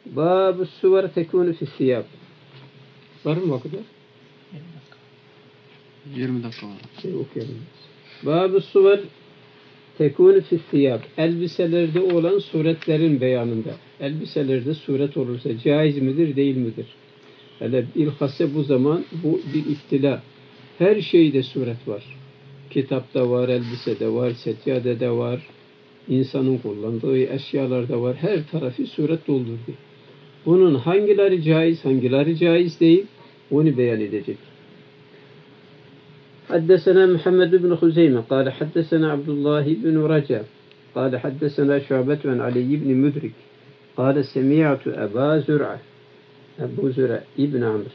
Bab-ı suvar tekûnü fis-siyâb. Var mı o kadar? 20 dakika var. Okuyalım. Bab-ı suvar tekûnü fis-siyâb. Elbiselerde olan suretlerin beyanında. Elbiselerde suret olursa caiz midir, değil midir? Hele bilhassa bu zaman bu bir iftila. Her şeyde suret var. Kitapta var, elbisede var, seccadede var, insanın kullandığı eşyalarda var. Her tarafı suret doldurdu. Bunun hangileri caiz, hangileri caiz değil, onu beyan edecek. Haddesena Muhammed bin Huzeyme, kâle haddesena Abdullah bin Raca, kâle haddesena Şu'bet ve Ali ibn Müdrik, kâle semi'tu Ebu Zür'a, Ebu Zür'a ibn Amr.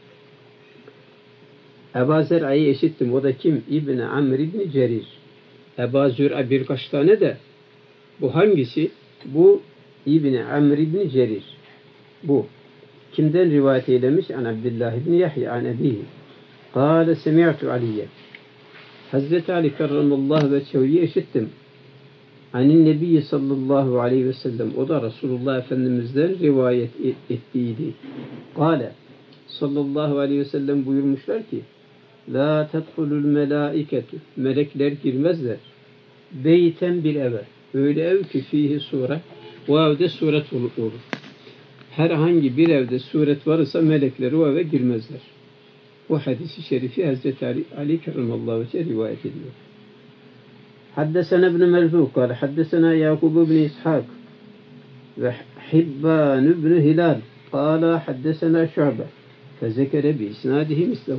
Ebu Zür'a'yı eşittim. O da kim? İbn Amr ibn Cerir. Ebu Zür'a birkaç tane de. Bu hangisi? Bu İbn Amr ibn Cerir. Bu. Kimden rivayet eylemiş? An Abdullah ibn Yahya an ebihi. Kâle semi'tu Aliye. Hazreti Ali karramallahu veçheyi eşittim. Anin Nebi sallallahu aleyhi ve sellem. O da Resulullah Efendimiz'den rivayet ettiydi. Kâle sallallahu aleyhi ve sellem buyurmuşlar ki la tedhulul melâiketu. Melekler girmezler. Beyten bir eve. Öyle ev ki fihi sure. O evde suret olur. Herhangi bir evde suret varsa melekler o eve girmezler. Bu hadisi şerifi Hazreti Ali kerramallahu vecehe rivayet ediyor. Haddesena ibn Merzuq kâle haddesena Yakub ibn İshak ve Hibban ibn Hilal kâle haddesena Şu'be fezekere bi isnadihi mislehu.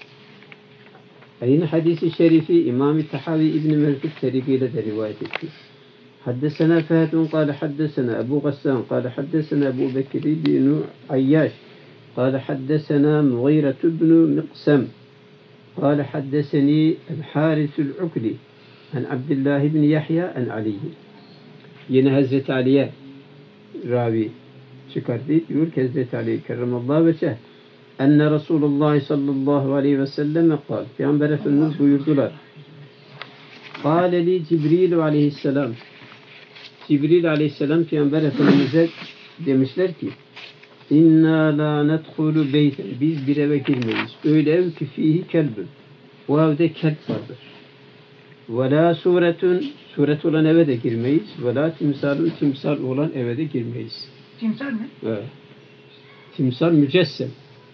Aynı hadisi şerifi İmam-ı Tahavi İbn Merzuq tarikiyle de rivayet etti. حدثنا فهد قال حدثنا أبو غسان قال حدثنا أبو بكر بن عياش قال حدثنا مغيرة بن مقسم قال حدثني الحارث العكلي عن عبد الله بن يحيى عن علي. Yine Hazreti Ali'ye ravi çıkardı. Diyor ki Hazreti Ali kerramallahu vecehe enne Resulullah sallallahu aleyhi ve sellem kal. Peygamber Efendimiz buyurdular. Kâle li Cibril aleyhisselam. Cibril aleyhisselam Peygamber Efendimiz'e demişler ki İnna la nedhulu beyten. Biz bir eve girmeyiz. Öyle ev ki fihi kelbün. O evde kelp vardır. Ve la suretun. Suret olan eve de girmeyiz. Ve la timsalun. Timsal olan eve de girmeyiz. Timsal mi? Evet. Timsal mücessem.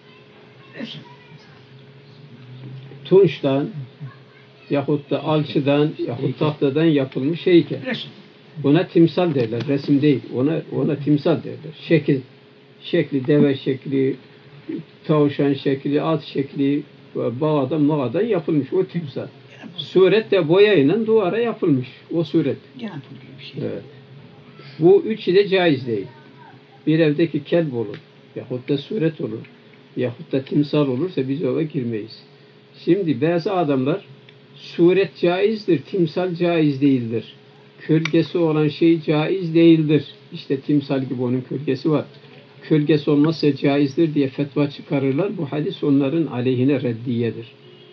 Tunçtan yahut da alçıdan yahut tahtadan yapılmış heykel. Buna timsal derler. Resim değil. Ona timsal derler. Şekli, deve şekli, tavşan şekli, at şekli, mağadan yapılmış o timsal. Suret de boyayla duvara yapılmış. O suret. Evet. Bu üçü de caiz değil. Bir evdeki kelp olur. Yahut da suret olur. Yahut da timsal olursa biz eve girmeyiz. Şimdi bazı adamlar suret caizdir, timsal caiz değildir. Kölgesi olan şey caiz değildir. İşte timsal gibi onun kölgesi var. Kölgesi olmazsa caizdir diye fetva çıkarırlar. Bu hadis onların aleyhine reddiyedir.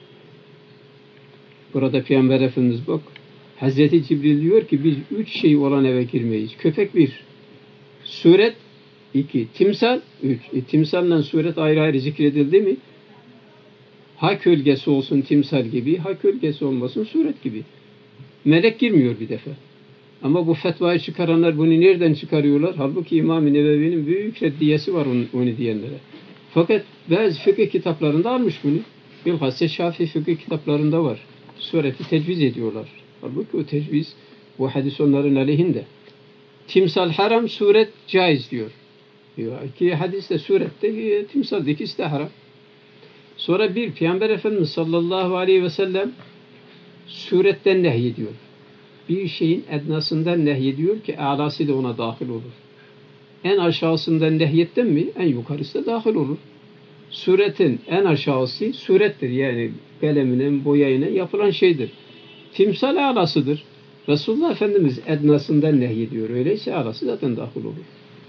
Burada Peygamber Efendimiz bak. Hazreti Cibril diyor ki biz 3 şey olan eve girmeyiz. Köpek 1. Suret 2. Timsal 3. Timsalla suret ayrı ayrı zikredildi mi? Ha kölgesi olsun timsal gibi, ha kölgesi olmasın suret gibi. Melek girmiyor bir defa. Ama bu fetvayı çıkaranlar bunu nereden çıkarıyorlar? Halbuki İmam-ı Nevevi'nin büyük reddiyesi var onu diyenlere. Fakat bazı fıkıh kitaplarında almış bunu. Bilhassa Şafii fıkıh kitaplarında var. Sureti tecviz ediyorlar. Halbuki o tecviz, bu hadis onların aleyhinde. Timsal haram, suret caiz diyor. Ki hadiste surette, timsal ikisi de haram. Sonra bir Peygamber Efendimiz sallallahu aleyhi ve sellem suretten nehyediyor. Bir şeyin ednasından nehyediyor ki alası da ona dahil olur. En aşağısından nehyetten mi? En yukarısı da dahil olur. Suretin en aşağısı surettir. Yani kaleminin, boyayla yapılan şeydir. Timsal alasıdır. Resulullah Efendimiz ednasından nehyediyor. Öyleyse alası zaten dahil olur.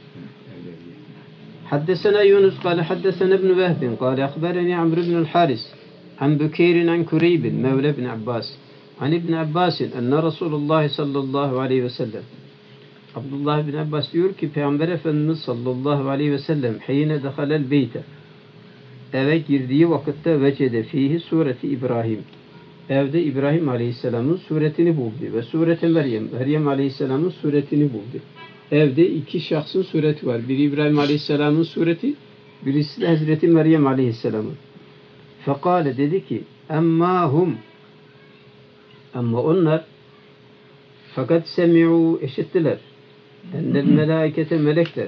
حدثنا يونس قال حدثنا ابن وهب قال أخبرني عمرو بن الحارث عن بكير عن كريب مولى بن عباس عن ابن عباس أن رسول الله صلى الله عليه وسلم Abdullah bin Abbas diyor ki Peygamber Efendimiz sallallahu aleyhi ve sellem heyne dehalel beyte, eve girdiği vakitte vecede fihi sureti İbrahim, evde İbrahim Aleyhisselam'ın suretini buldu ve sureti Meryem Aleyhisselam'ın suretini buldu. Evde iki şahsın sureti var. Biri İbrahim Aleyhisselam'ın sureti, birisi de Hazreti Meryem Aleyhisselam'ın. Fekale, dedi ki emmahum, ama onlar fakat semi'u, işittiler, ennel melaikete, melekler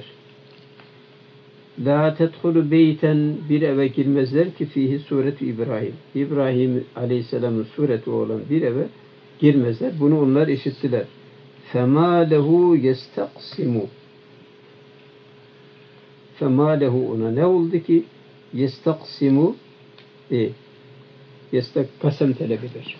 la tedhulu beyten, bir eve girmezler ki fihi sureti İbrahim, İbrahim Aleyhisselam'ın sureti olan bir eve girmezler. Bunu onlar işittiler. فَمَا لَهُ يَسْتَقْسِمُ, فَمَا لَهُ, ona ne oldu ki yestaksimu, kasem talep eder.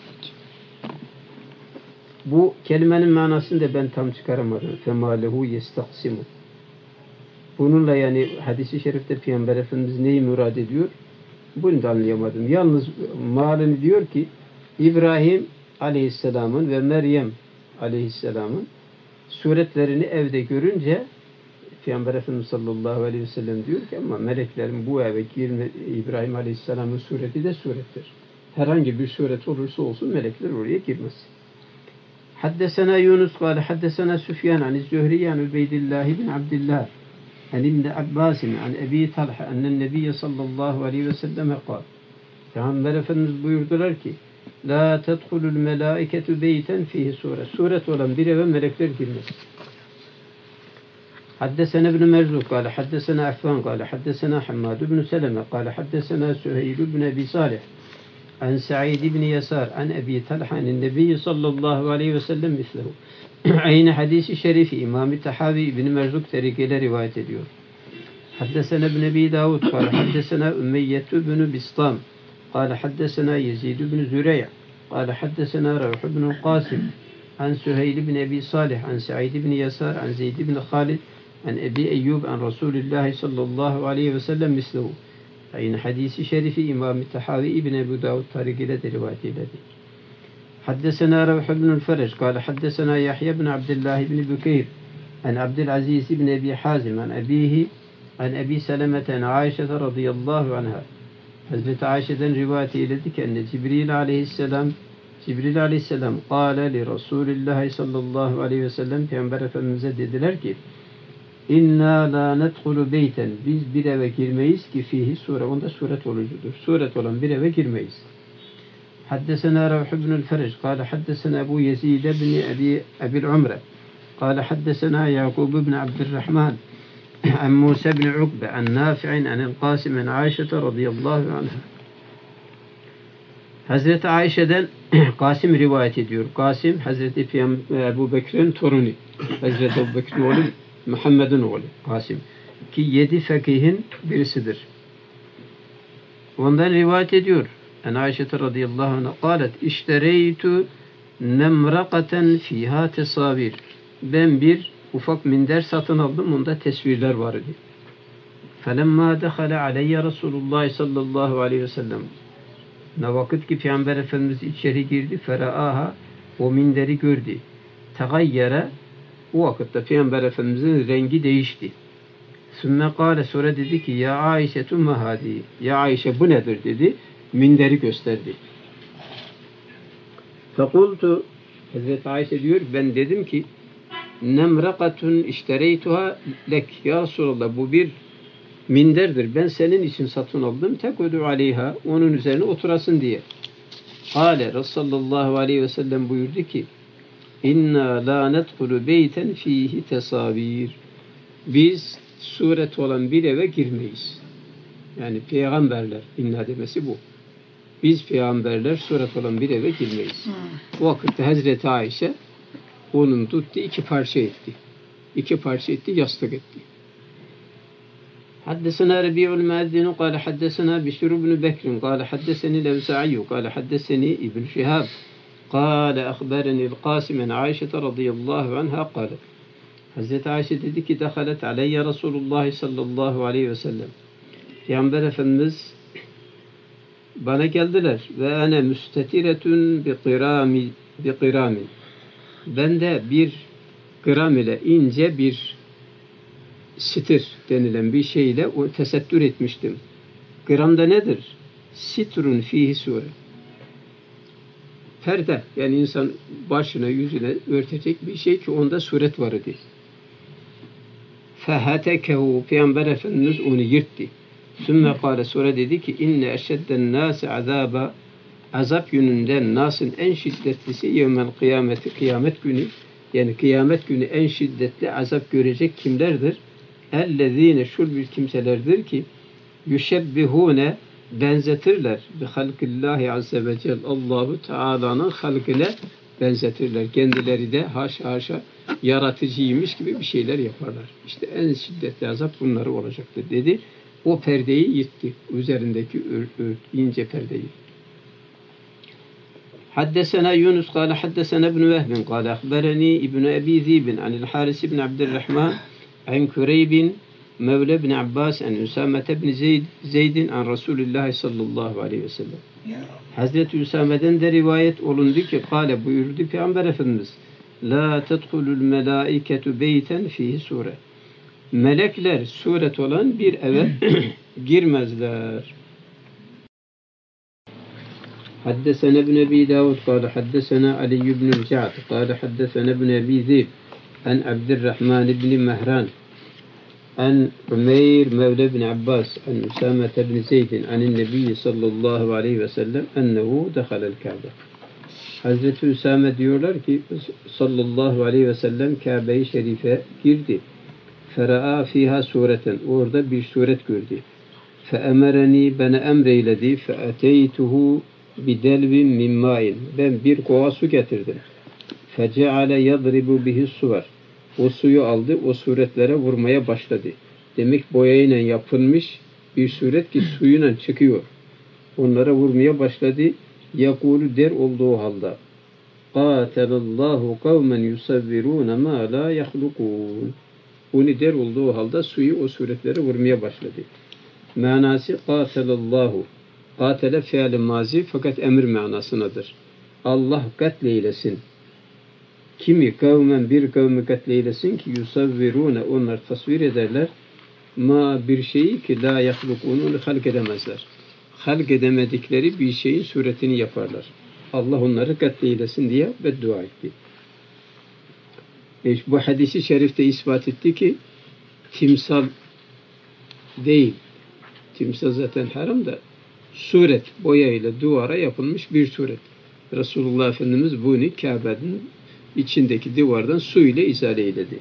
Bu kelimenin manasını da ben tam çıkaramadım. فَمَا لَهُ يَسْتَقْسِمُ. Bununla yani hadis-i şerifte Peygamber Efendimiz neyi murad ediyor? Bunu da anlayamadım. Yalnız malını diyor ki İbrahim Aleyhisselam'ın ve Meryem Aleyhisselam'ın suretlerini evde görünce Peygamber Efendimiz sallallahu aleyhi ve sellem diyor ki ama meleklerin bu eve girme, İbrahim Aleyhisselam'ın sureti de surettir. Herhangi bir suret olursa olsun melekler oraya girmez. Haddesena Yunus kâle haddesena Süfyan an Zühri an Ubeydillah bin Abdillah an İbn Abbas an Ebi Talha ennen Nebiye sallallahu aleyhi ve sellem kâle, Peygamber Efendimiz buyurdular ki la tedhulul melâiketu beyten fihi suret, suret olan bir eve melekler girmez. Haddesena İbn Merzuk kâle haddesena Affan kâle haddesena Hammad ibn Seleme kâle haddesena Süheyl ibn Ebi Salih an Sa'id ibn Yasar an Ebi Talha an Nebi sallallahu aleyhi ve sellem mislehu. Aynı hadisi şerifi İmam-ı Tahavi İbn Merzuk terikeyle rivayet ediyor. Haddesena İbn Ebi Davud kâle haddesena Ümmeyye ibn Bistam kâle haddesena Yezid ibn Züreyh kâle haddesena Ravh ibn Qasim an Süheyl ibn Ebi Salih an Sa'id ibn Yasar an Zeyd ibn Khalid an Ebi Eyyub an Resulullah sallallahu aleyhi ve sellem mislehu. Aynı hadisi şerifi İmam-ı Tahavi İbn Ebu Davud tarikiyle de rivayet eyledi. Haddesena Ravh ibn Fereç kâle haddesena Yahya ibn Abdullah ibn Bükeyr an Abdülaziz ibn Ebi Hazim an Ebihi an Ebi Selemeten Aişe radıyallahu anha. Hazreti Ayşe'den rivayet eyledi ki Cibril aleyhisselam kâle li Resulillah sallallahu aleyhi ve sellem, Peygamber Efendimiz'e dediler ki İnna la nedhulu beyten, biz bir eve girmeyiz ki fihi sure, onda suret olucudur. Suret olan bir eve girmeyiz. Haddesena Ravh ibn Fereç kâle haddesena Ebu Yezid ibn Ebil Umre kâle haddesena Yakub ibn Abdurrahman an Musa ibn Ukbe an Nafi'in an Qasim an Ayşe radıyallahu anha. Hazreti Ayşe'den Qasim rivayet ediyor. Qasim Hazreti Ebu Bekir'in torunu. Hazreti Ebu Bekir'in oğlu, Muhammed'in oğlu Qasim. Ki 7 fekihin birisidir. Ondan rivayet ediyor. En Ayşe radıyallahu anha قالت iştereytu nemrakaten fiha tesavir. Ben bir ufak minder satın aldım. Onda tesvirler vardı. Felemma dehale aleyye Resulullah sallallahu aleyhi ve sellem. Ne vakit ki Peygamber Efendimiz içeri girdi. Feraaha, o minderi gördü. Tegayyere, o vakitte Peygamber Efendimizin rengi değişti. Sümme kâle, sonra dedi ki ya Ayşe tumme hadi. Ya Ayşe bu nedir dedi. Minderi gösterdi. Fekultu, Hazreti Ayşe diyor ben dedim ki nemrakatun iştereytuha lek ya Resulallah, bu bir minderdir. Ben senin için satın aldım. Tekudu aleyha, onun üzerine oturasın diye. Kâle Resulullah aleyhi ve sellem buyurdu ki İnna la nedhulu beyten fihi tesavir. Biz suret olan bir eve girmeyiz. Yani peygamberler, inna demesi bu. Biz peygamberler suret olan bir eve girmeyiz. O vakitte Hazreti Ayşe onun tuttu, iki parça etti. İki parça etti, yastık etti. Haddesena Rabi'ul Muezzinu kâle haddesena Bişr ibn Bekr kâle haddeseni Levza'iyyu kâle haddeseni İbn Şihab kâle ahberenil Qasimen Ayşe radıyallahu anha kâle. Hazreti Ayşe dedi ki dehalet aleyye Resulullah sallallahu aleyhi ve sellem. Peygamber Efendimiz bana geldiler ve ene müstetiretun bi qiramin. Ben de bir gram ile ince bir sitir denilen bir şeyle o tesettür etmiştim. Gramda nedir? Sitrun fihi sure. Perde, yani insan başına yüzüne örtecek bir şey ki onda suret var idi. Fehatekehu, Peygamber Efendimiz onu yırttı. Sümme kâle, sonra dedi ki inne eşedden nâse azâba, azap yönünden nasın en şiddetlisi yevmel kıyameti, kıyamet günü, yani kıyamet günü en şiddetli azap görecek kimlerdir? Ellezîne, şul bir kimselerdir ki yüşebbihûne, benzetirler bi halkillahi azze ve celle, Allahu Teala'nın halkine benzetirler. Kendileri de haşa yaratıcıymış gibi bir şeyler yaparlar. İşte en şiddetli azap bunları olacaktır dedi. O perdeyi yırttı. Üzerindeki ince perdeyi. Haddesena Yunus kâle haddesena İbn Vehbin kâle ahbereni İbn Ebi Zibin anil Haris ibn Abdurrahman an Kureybin Mevle ibn Abbas an Üsamet ibn Zeydin an Resulullah sallallahu aleyhi ve sellem. Hazreti Üsame'den de rivayet olundu ki kâle, buyurdu Peygamber Efendimiz, la tedhulul melâiketu beyten fihi sure. Melekler suret olan bir eve girmezler. Haddesena ibn Ebi Davud kâle haddesena Ali ibn Ca'd kâle haddesena ibn Ebi Zib an Abdurrahman ibn Mehran an Umeyr Mevle ibn Abbas an Üsame ibn Zeydin anin Nebi sallallahu aleyhi ve sellem ennehu dehalel Kabe. Hazreti Üsame diyorlar ki sallallahu aleyhi ve sellem Kabe-i Şerife girdi. Fera'a fiha sureten, orada bir suret gördü. Feemereni, bana emreyledi. Feeteytuhu bidelvin min ma'in, ben bir kova su getirdim. Feceale yadribu bihi suvar, o suyu aldı, o suretlere vurmaya başladı. Demek boyayla yapılmış bir suret ki suyuyla çıkıyor. Onlara vurmaya başladı. Yakulu, der olduğu halde, Qâtelallahu kavmen yusavvirûne mâ lâ yahlukûn. Onu der olduğu halde suyu o suretlere vurmaya başladı. Manası Qâtelallahu. Qâtele fiil-i mazi fakat emir manasınadır. Allah katleylesin. Kimi? Kavmen, bir kavmi katleylesin ki yusavvirûne, onlar tasvir ederler. Ma, bir şeyi ki la yahlukûn, onu halk edemezler. Halk edemedikleri bir şeyin suretini yaparlar. Allah onları katleylesin diye beddua etti. Bu hadisi şerifte ispat etti ki timsal değil. Timsal zaten haram da suret, boyayla duvara yapılmış bir suret. Resulullah Efendimiz bunu Kabe'nin içindeki duvardan su ile izale eyledi.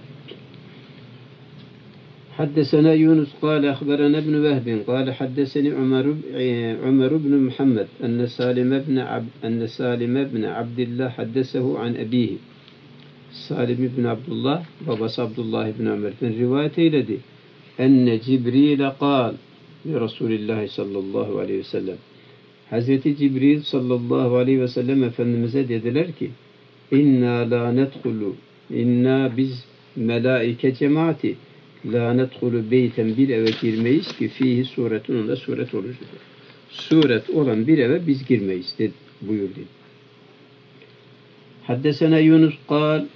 Haddesena Yunus kâle ahberena ibn Vehbin kâle haddeseni Ömer ibn Muhammed enne Salim ibn Abdillah haddesehu an ebihi. Salim ibn Abdullah, babası Abdullah ibn Ömer'den rivayet eyledi. Enne Cibril'e kâl li Resulillah sallallahu aleyhi ve sellem. Hazreti Cibril sallallahu aleyhi ve sellem Efendimiz'e dediler ki İnna la nedhulu, inna biz melaike cemaati la nedhulu beyten, bir eve girmeyiz ki fihi suretun, onda suret olacak. Suret olan bir eve biz girmeyiz buyurdu. Haddesena Yunus kâl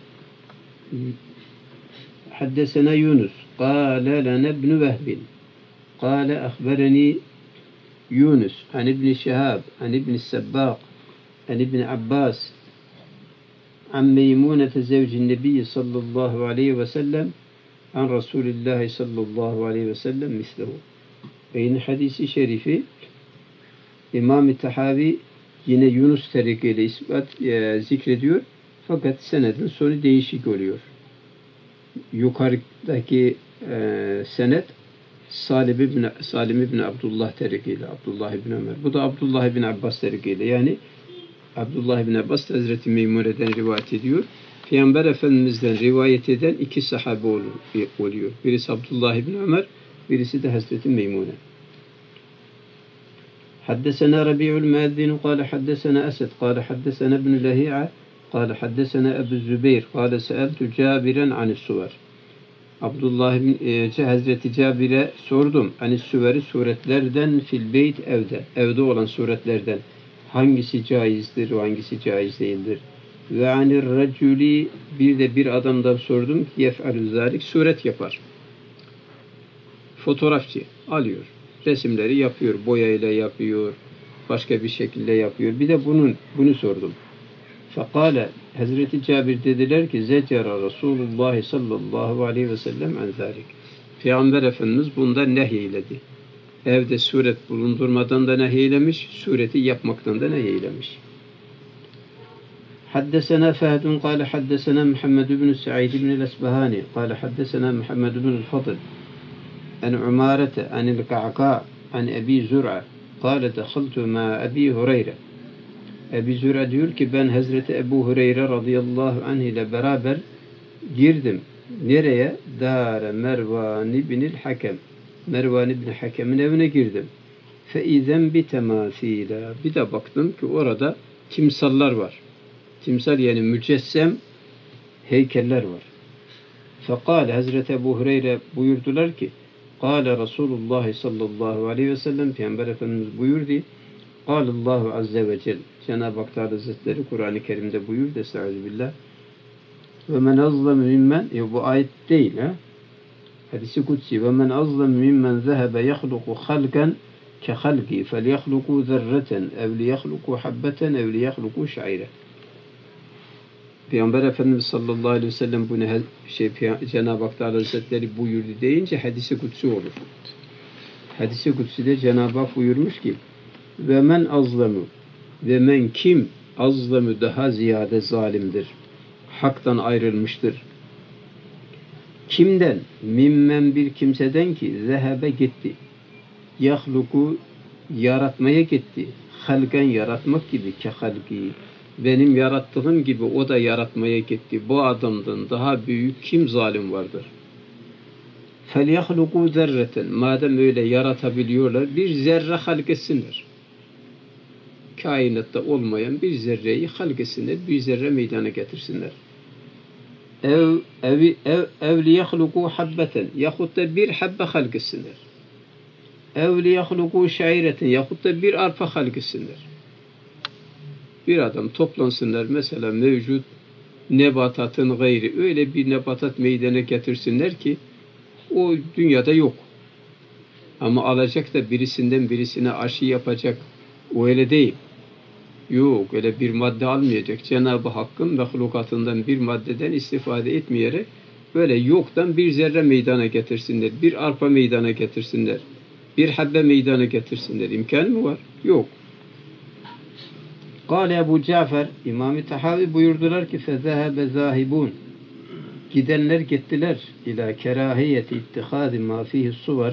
حدثنا يونس قال لنا ابن وهب قال أخبرني يونس عن ابن شهاب عن ابن السباق عن ابن عباس عن ميمونة زوج النبي صلى الله عليه وسلم عن رسول الله صلى الله عليه وسلم مثله. Aynı hadisi şerifi İmam-ı Tahavi yine Yunus tarikiyle zikrediyor fakat senedin sonu değişik oluyor. Yukarıdaki senet Salim ibn Abdullah terikiyle, Abdullah ibn Ömer. Bu da Abdullah ibn Abbas terikiyle. Yani Abdullah ibn Abbas Hazreti Meymune'den rivayet ediyor. Peygamber Efendimiz'den rivayet eden iki sahabe oluyor. Birisi Abdullah ibn Ömer, birisi de Hazreti Meymune. Haddesena Rabi'ul Muezzin kâle haddesena Esed kâle haddesena ibn Lehi'a قال حدثنا أبو الزبير قال سألت جابرا عن السور. Abdullah Hazreti Cabir'e sordum. Hani süveri suretlerden fil beyt evde. Evde olan suretlerden hangisi caizdir, hangisi caiz değildir? Ve anir raculi, bir de bir adamdan sordum ki yef'alü zalik, suret yapar. Fotoğrafçı alıyor. Resimleri yapıyor. Boyayla yapıyor. Başka bir şekilde yapıyor. Bir de bunu sordum. Fekale, Hazreti Cabir dediler ki zecera Resulullah sallallahu aleyhi ve sellem en zalik. Peygamber Efendimiz bundan nehyeyledi. Evde suret bulundurmadan da nehyeylemiş, sureti yapmaktan da nehyeylemiş. حدثنا فهد قال حدثنا محمد بن سعيد بن الأسبهاني قال حدثنا محمد بن الفضل عن عمارة عن القعقاع عن أبي زرعة قال دخلت مع أبي هريرة. Ebi Züra diyor ki ben Hazreti Ebu Hureyre radıyallahu anh ile beraber girdim. Nereye? Dâre Mervan ibnil Hakem. Mervan ibn Hakem'in evine girdim. Feizen bi temasîlâ. Bir de baktım ki orada timsallar var. Timsal yani mücessem heykeller var. Fekâle Hazreti Ebu Hureyre buyurdular ki Kâle Resulullah sallallahu aleyhi ve sellem Peygamber Efendimiz buyurdu. Kâlallahu azze ve celle. Cenab-ı Hak Teala Hazretleri Kur'an-ı Kerim'de buyurdu. Estağfirullah. Ve men azlemu mimmen, bu ayet değil ha. Hadis-i kutsi. Ve men azlemu mimmen zehebe yahluku halkan ke halki fel yahluku zerreten ev li yahluku habbeten ev li yahluku şaire. Peygamber Efendimiz sallallahu aleyhi ve sellem bunu Cenab-ı Hak Teala Hazretleri buyurdu deyince hadis-i kutsi olur. Hadis-i kutsi'de Cenab-ı Hak buyurmuş ki ve men azlemu, ve men kim azlemu, daha ziyade zalimdir. Haktan ayrılmıştır. Kimden? Mimmen, bir kimseden ki zehebe gitti. Yahluku, yaratmaya gitti. Halken, yaratmak gibi, ke halki. Benim yarattığım gibi o da yaratmaya gitti. Bu adamdan daha büyük kim zalim vardır? فَلْيَخْلُقُوا zerreten. Madem öyle yaratabiliyorlar, bir zerre halk etsinler. Kainatta olmayan bir zerreyi halk etsinler, bir zerre meydana getirsinler. Ev liyahluku habbeten, yahut da bir habbe halk etsinler. Ev liyahluku şaireten, yahut da bir arpa halk etsinler. Bir adam toplansınlar, mesela mevcut nebatatın gayri, öyle bir nebatat meydana getirsinler ki o dünyada yok. Ama alacak da birisinden birisine aşı yapacak. O öyle değil. Yok, öyle bir madde almayacak. Cenab-ı Hakk'ın mahlukatından bir maddeden istifade etmeyerek böyle yoktan bir zerre meydana getirsinler. Bir arpa meydana getirsinler. Bir habbe meydana getirsinler. İmkanı mı var? Yok. Kâle Ebu Cafer, İmam-ı Tahavi buyurdular ki فَذَهَبَ zahibun. Gidenler gittiler ila kerahiyeti ittihâzi mâ fîhî suvar.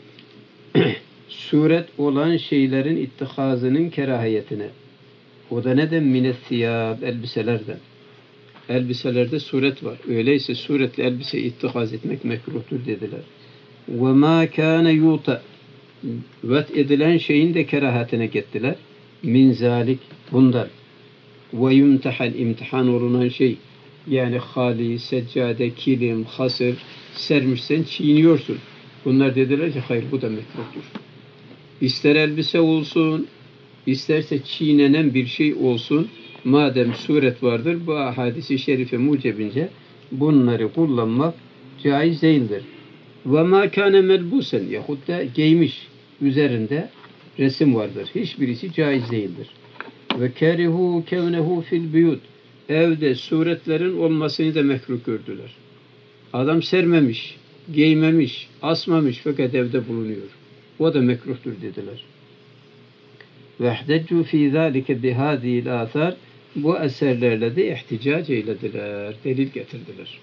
Suret olan şeylerin ittihazının kerahiyetine. O da neden? Minessiyâb, elbiselerden. Elbiselerde suret var. Öyleyse suretli elbise ittihaz etmek mekruhtur dediler. Ve mâ kâne yûta, vet edilen şeyin de kerahatine gittiler. Min zâlik, bundan. Ve yumtehan, imtihan olunan şey. Yani hali, seccade, kilim, hasır sermişsen çiğniyorsun. Bunlar dediler ki hayır, bu da mekruhtur. İster elbise olsun, isterse çiğnenen bir şey olsun, madem suret vardır, bu hadis-i şerife mucebince bunları kullanmak caiz değildir. Ve mâ kâne melbusen, yahut da giymiş, üzerinde resim vardır. Hiçbirisi caiz değildir. Ve kerihu kevnehu fil buyut, evde suretlerin olmasını da mekruh gördüler. Adam sermemiş, giymemiş, asmamış fakat evde bulunuyor. O da mekruhtur dediler. Ve ihteccu fî zâlike bihâzîl âthâr, bu eserlerle de ihticac eylediler, delil getirdiler.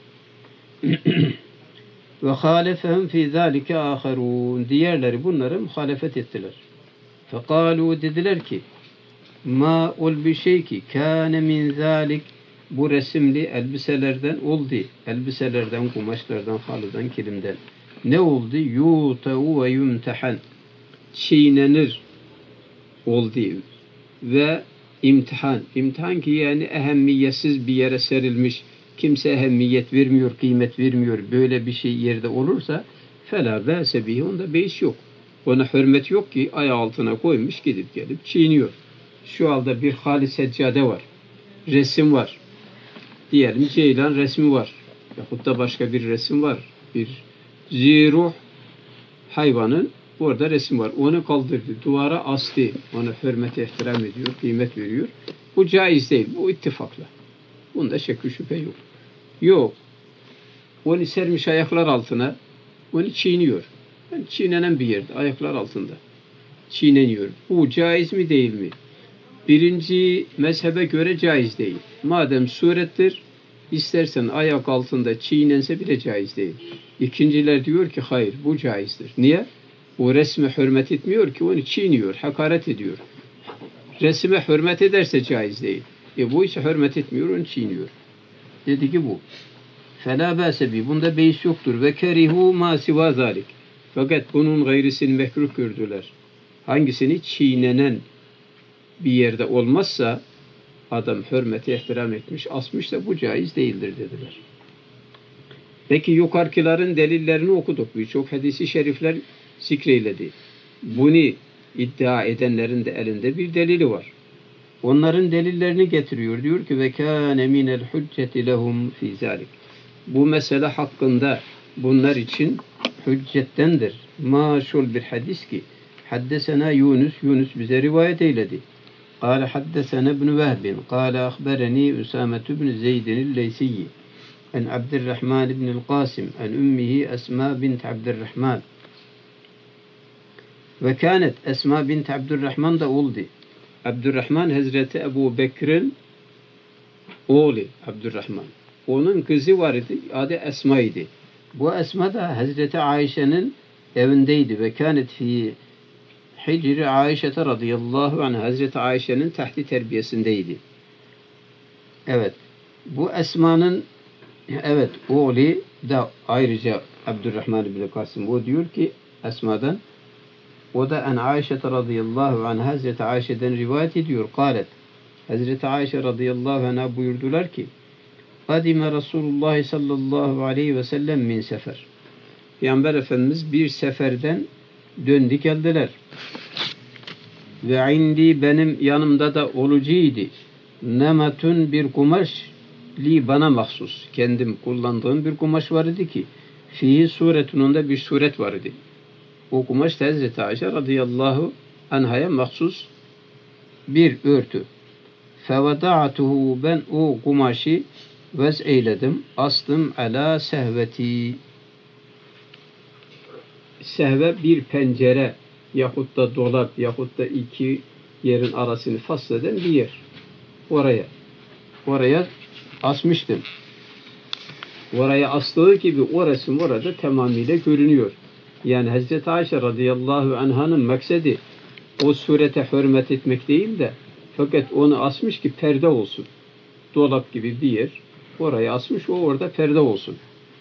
Ve hâlefehum fî zâlike âkharûn, diğerleri bunları muhalefet ettiler. Fekâlû, dediler ki ma ol bir şey ki kâne min zâlik, bu resimli elbiselerden oldu. Elbiselerden, kumaşlardan, halıdan, kilimden. Ne oldu? Yûte'u ve yumtehan, çiğnenir oldu ve imtihan. İmtihan ki yani ehemmiyetsiz bir yere serilmiş, kimse ehemmiyet vermiyor, kıymet vermiyor. Böyle bir şey yerde olursa felâ bâse bihi, onda beis yok. Ona hürmet yok ki ayağı altına koymuş, gidip gelip çiğniyor. Şu halde bir hali seccade var, resim var, Diyelim ceylan resmi var. Yahut da başka bir resim var. Bir ziruh hayvanın orada resim var. Onu kaldırdı. Duvara astı. Ona hürmet ihtiram ediyor. Kıymet veriyor. Bu caiz değil. Bu ittifakla. Bunda şekil şüphe yok. Yok. Onu sermiş ayaklar altına. Onu çiğniyor. Yani çiğnenen bir yerde. Ayaklar altında. Çiğneniyor. Bu caiz mi değil mi? Birinci mezhebe göre caiz değil. Madem surettir, istersen ayak altında çiğnense bile caiz değil. İkinciler diyor ki hayır, bu caizdir. Niye? O resme hürmet etmiyor ki, onu çiğniyor, hakaret ediyor. Resime hürmet ederse caiz değil. Bu ise hürmet etmiyor, onu çiğniyor. Dedi ki bu. فَلَا بَاسَ بِهِ Bunda beis yoktur. Ve kerihu ma siva zalik. Fakat bunun gayrisini mekruh gördüler. Hangisini? Çiğnenen bir yerde olmazsa adam hürmeti ihtiram etmiş, asmış da bu caiz değildir dediler. Peki yukarıkilerin delillerini okuduk. Birçok hadisi şerifler zikreyledi. Bunu iddia edenlerin de elinde bir delili var. Onların delillerini getiriyor. Diyor ki ve kâne minel hücceti lehum fî zâlik. Bu mesele hakkında bunlar için hüccettendir. Maşul bir hadis ki haddesena Yunus bize rivayet eyledi. قال حدثنا ابن وهب قال أخبرني أسامة بن زيد الليثي عن عبد الرحمن بن القاسم عن أمه أسماء بنت عبد الرحمن وكانت أسماء بنت عبد الرحمن da oldu. Abdurrahman Hazreti Ebu Bekir'in oğlu Abdurrahman. Onun kızı vardı. Adı Esma idi. Bu Esma da Hazreti Ayşe'nin evindeydi. Ve kânet fi Hicri Ayşe radıyallahu anh Hazreti Ayşe'nin tahti terbiyesindeydi. Evet. Bu Esma'nın oğlu da ayrıca Abdurrahman ibn Kasım. O diyor ki Esma'dan o da en Ayşe radıyallahu anh Hazreti Ayşe'den rivayet ediyor. Kâlet. Hazreti Ayşe radıyallahu anh'a buyurdular ki Kadime Resulullah sallallahu aleyhi ve sellem min sefer. Peygamber Efendimiz bir seferden döndü geldiler. Ve indi benim yanımda da olucuydu. Nemetun bir kumaş li bana mahsus. Kendim kullandığım bir kumaş vardı ki fihi suretun onda bir suret vardı. O kumaş da Hazreti Ayşe radıyallahu anhaya mahsus bir örtü. Fevada'tuhu ben o kumaşı vez eyledim. Astım ala sehveti. Sehve bir pencere yahut da dolap yahut da iki yerin arasını fasleden bir yer. Oraya asmıştım. Oraya astığı gibi o resim orada tamamıyla görünüyor. Yani Hazreti Ayşe radıyallahu anh'ın maksedi o surete hürmet etmek değil de fakat onu asmış ki perde olsun. Dolap gibi bir yer. Oraya asmış, o orada perde olsun.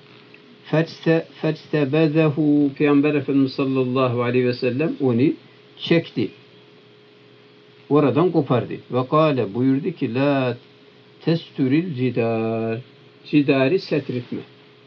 Festebezehu Peygamber Efendimiz sallallahu aleyhi ve sellem onu çekti. Oradan kopardı. Ve kâle buyurdu ki la testuril cidar. Cidari setretme.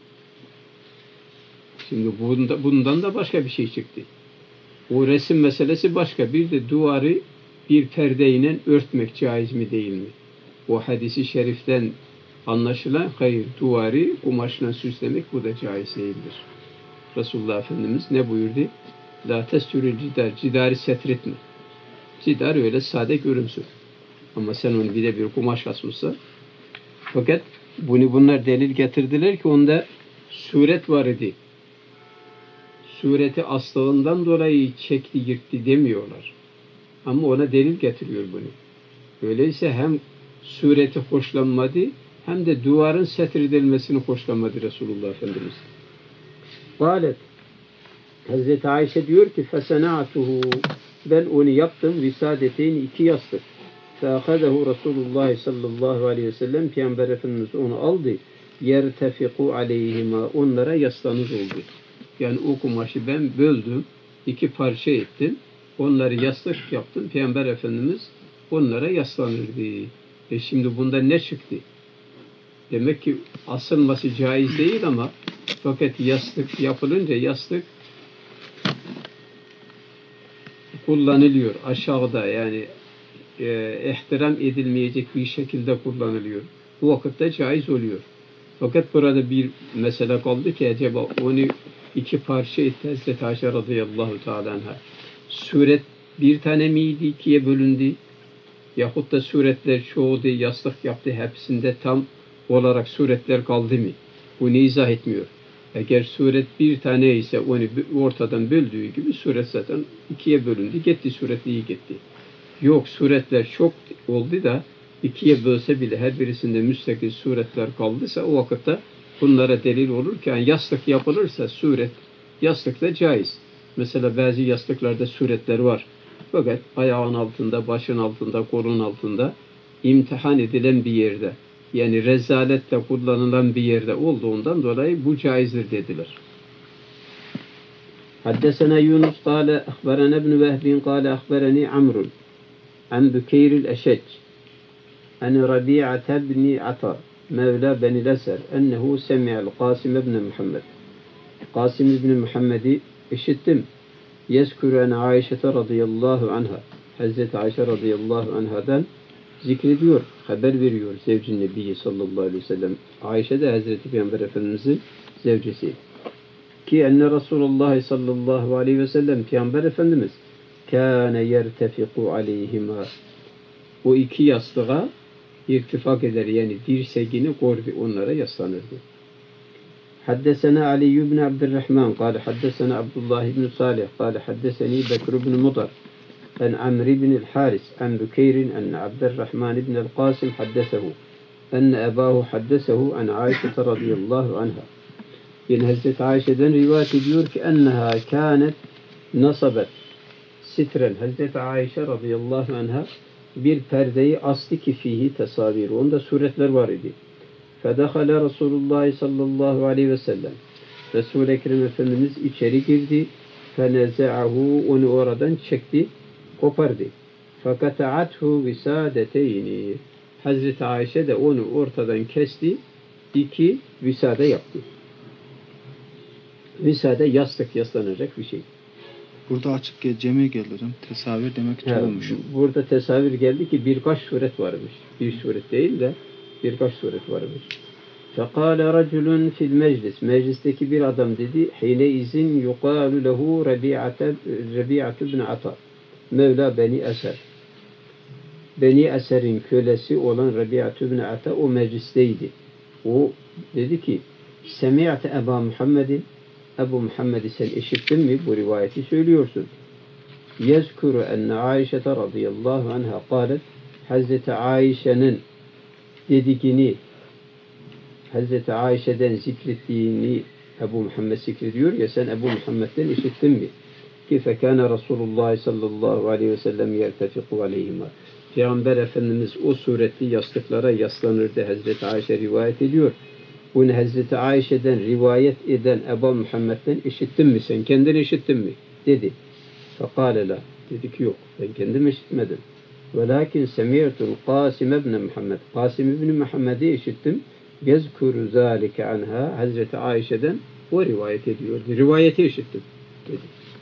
Şimdi bundan da başka bir şey çıktı. O resim meselesi başka. Bir de duvarı bir perdeyle örtmek caiz mi değil mi? O hadisi şeriften anlaşılan hayır, duvarı kumaşla süslemek bu da caiz değildir. Resulullah Efendimiz ne buyurdu? La testürül cidar, cidarı setretme. Cidar öyle sade görünsün. Ama sen onu bir de bir kumaş asmışsa. Fakat bunlar delil getirdiler ki onda suret var idi. Sureti astığından dolayı çekti, yırttı demiyorlar. Ama ona delil getiriyor bunu. Öyleyse hem sureti hoşlanmadı hem de duvarın setredilmesini hoşlanmadı Resulullah Efendimiz. Kâlet. Hazreti Ayşe diyor ki fesena'tuhu ben onu yaptım visadeteyn iki yastık. Feahadehu Resulullah sallallahu aleyhi ve sellem Peygamber Efendimiz onu aldı. Yertefiku aleyhima onlara yaslanır oldu. Yani o kumaşı ben böldüm, iki parça ettim. Onları yastık yaptım. Peygamber Efendimiz onlara yaslanırdı. Şimdi bunda ne çıktı? Demek ki asılması caiz değil ama fakat yastık yapılınca yastık kullanılıyor aşağıda yani ihtiram edilmeyecek bir şekilde kullanılıyor. o vakitte caiz oluyor. Fakat burada bir mesele kaldı ki acaba onu iki parça etti Hazreti Ayşe radıyallahu teala anha. Suret bir tane miydi, ikiye bölündü? Yahut da suretler çoğuldu, yastık yaptı, hepsinde tam olarak suretler kaldı mı? Bunu izah etmiyor. Eğer suret bir tane ise onu ortadan böldüğü gibi suret zaten ikiye bölündü, gitti, suret iyi gitti. Yok, suretler çok oldu da ikiye bölse bile her birisinde müstakil suretler kaldıysa o vakitte bunlara delil olur ki yani yastık yapılırsa suret, yastık da caiz. Mesela bazı yastıklarda suretler var. Fakat ayağın altında, başın altında, kolun altında imtihan edilen bir yerde, yani rezaletle kullanılan bir yerde olduğundan dolayı bu caizdir dediler. Haddesena Yunus kâle ahberene ibn Vehbin kâle ahbereni Amrun an Bükeyril Eşec an Rabi'ate ibn Ata Mevla Beni Leser ennehu semi'al Qasim ibn Muhammed. Qasim ibn Muhammed'i işittim. Yezkuru en Ayşe radıyallahu anha. Hazreti Ayşe radıyallahu anhadan zikrediyor, haber veriyor zevcin Nebi sallallahu aleyhi ve sellem. Ayşe de Hazreti Peygamber Efendimiz'in zevcesi. Ki enne Resulullah sallallahu aleyhi ve sellem Peygamber Efendimiz kâne yertefiku aleyhima. O iki yastığa irtifak eder, yani dirseğini kordu, onlara yaslanırdı. Haddesena Ali ibn Abdurrahman قال حدثنا عبد الله بن صالح قال حدثني بكر بن مضر عن عمرو بن الحارث عن بكير أن عبد الرحمن بن القاسم حدثه أن أباه حدثه عن عائشة رضي الله عنها. Yani Hazreti Ayşe'den rivayet ediyor ki enneha kânet nasabet sitren. Hazreti Ayşe radıyallahu anha bir perdeyi aslı ki fihi tesavir. Onda suretler var idi. Fedehale Resulullah sallallahu aleyhi ve sellem. Resul-i Ekrem Efendimiz içeri girdi. Feneze'ahu, onu oradan çekti, kopardı. Fekata'athu visadeteyni. Hazreti Ayşe de onu ortadan kesti, iki visade yaptı. Visade yastık, yaslanacak bir şey. Burada açık cemi gelirim. Tesavir demek için olmuş. Burada tesavir geldi ki birkaç suret varmış. Bir suret değil de birkaç suret varmış. Fekâle raculun fil meclis. Meclisteki bir adam dedi. Hine izin yukâlu lehu Rabi'atu ibn Ata. Mevla Beni Eser. Beni Eser'in kölesi olan Rabi'atu ibn Ata o meclisteydi. O dedi ki Semi'ate Eba Muhammedin. Ebu Muhammed'i sen işittin mi? Bu rivayeti söylüyorsun. Yezkuru enne Ayşe radıyallahu anha kâlet. Hazreti Ayşe'nin dediğini, Hazreti Ayşe'den zikrettiğini Ebu Muhammed zikrediyor ya, sen Ebu Muhammed'den işittin mi? Ki fekâne Resulullah sallallahu aleyhi ve sellem yertefiku aleyhima. Peygamber Efendimiz o suretli yastıklara yaslanırdı. Hazreti Ayşe rivayet ediyor. Bunu Hazreti Ayşe'den rivayet eden Ebu Muhammed'den işittin mi sen? Kendin işittin mi? Dedi. Fekâle la. Dedi ki yok. Ben kendim işitmedim. Velakin semi'tul Qasim ibn Muhammed. Qasim ibn Muhammed'i işittim. Gezkuru zâlike anha. Hazreti Ayşe'den o rivayet ediyordu. Rivayeti işittim. Dedi.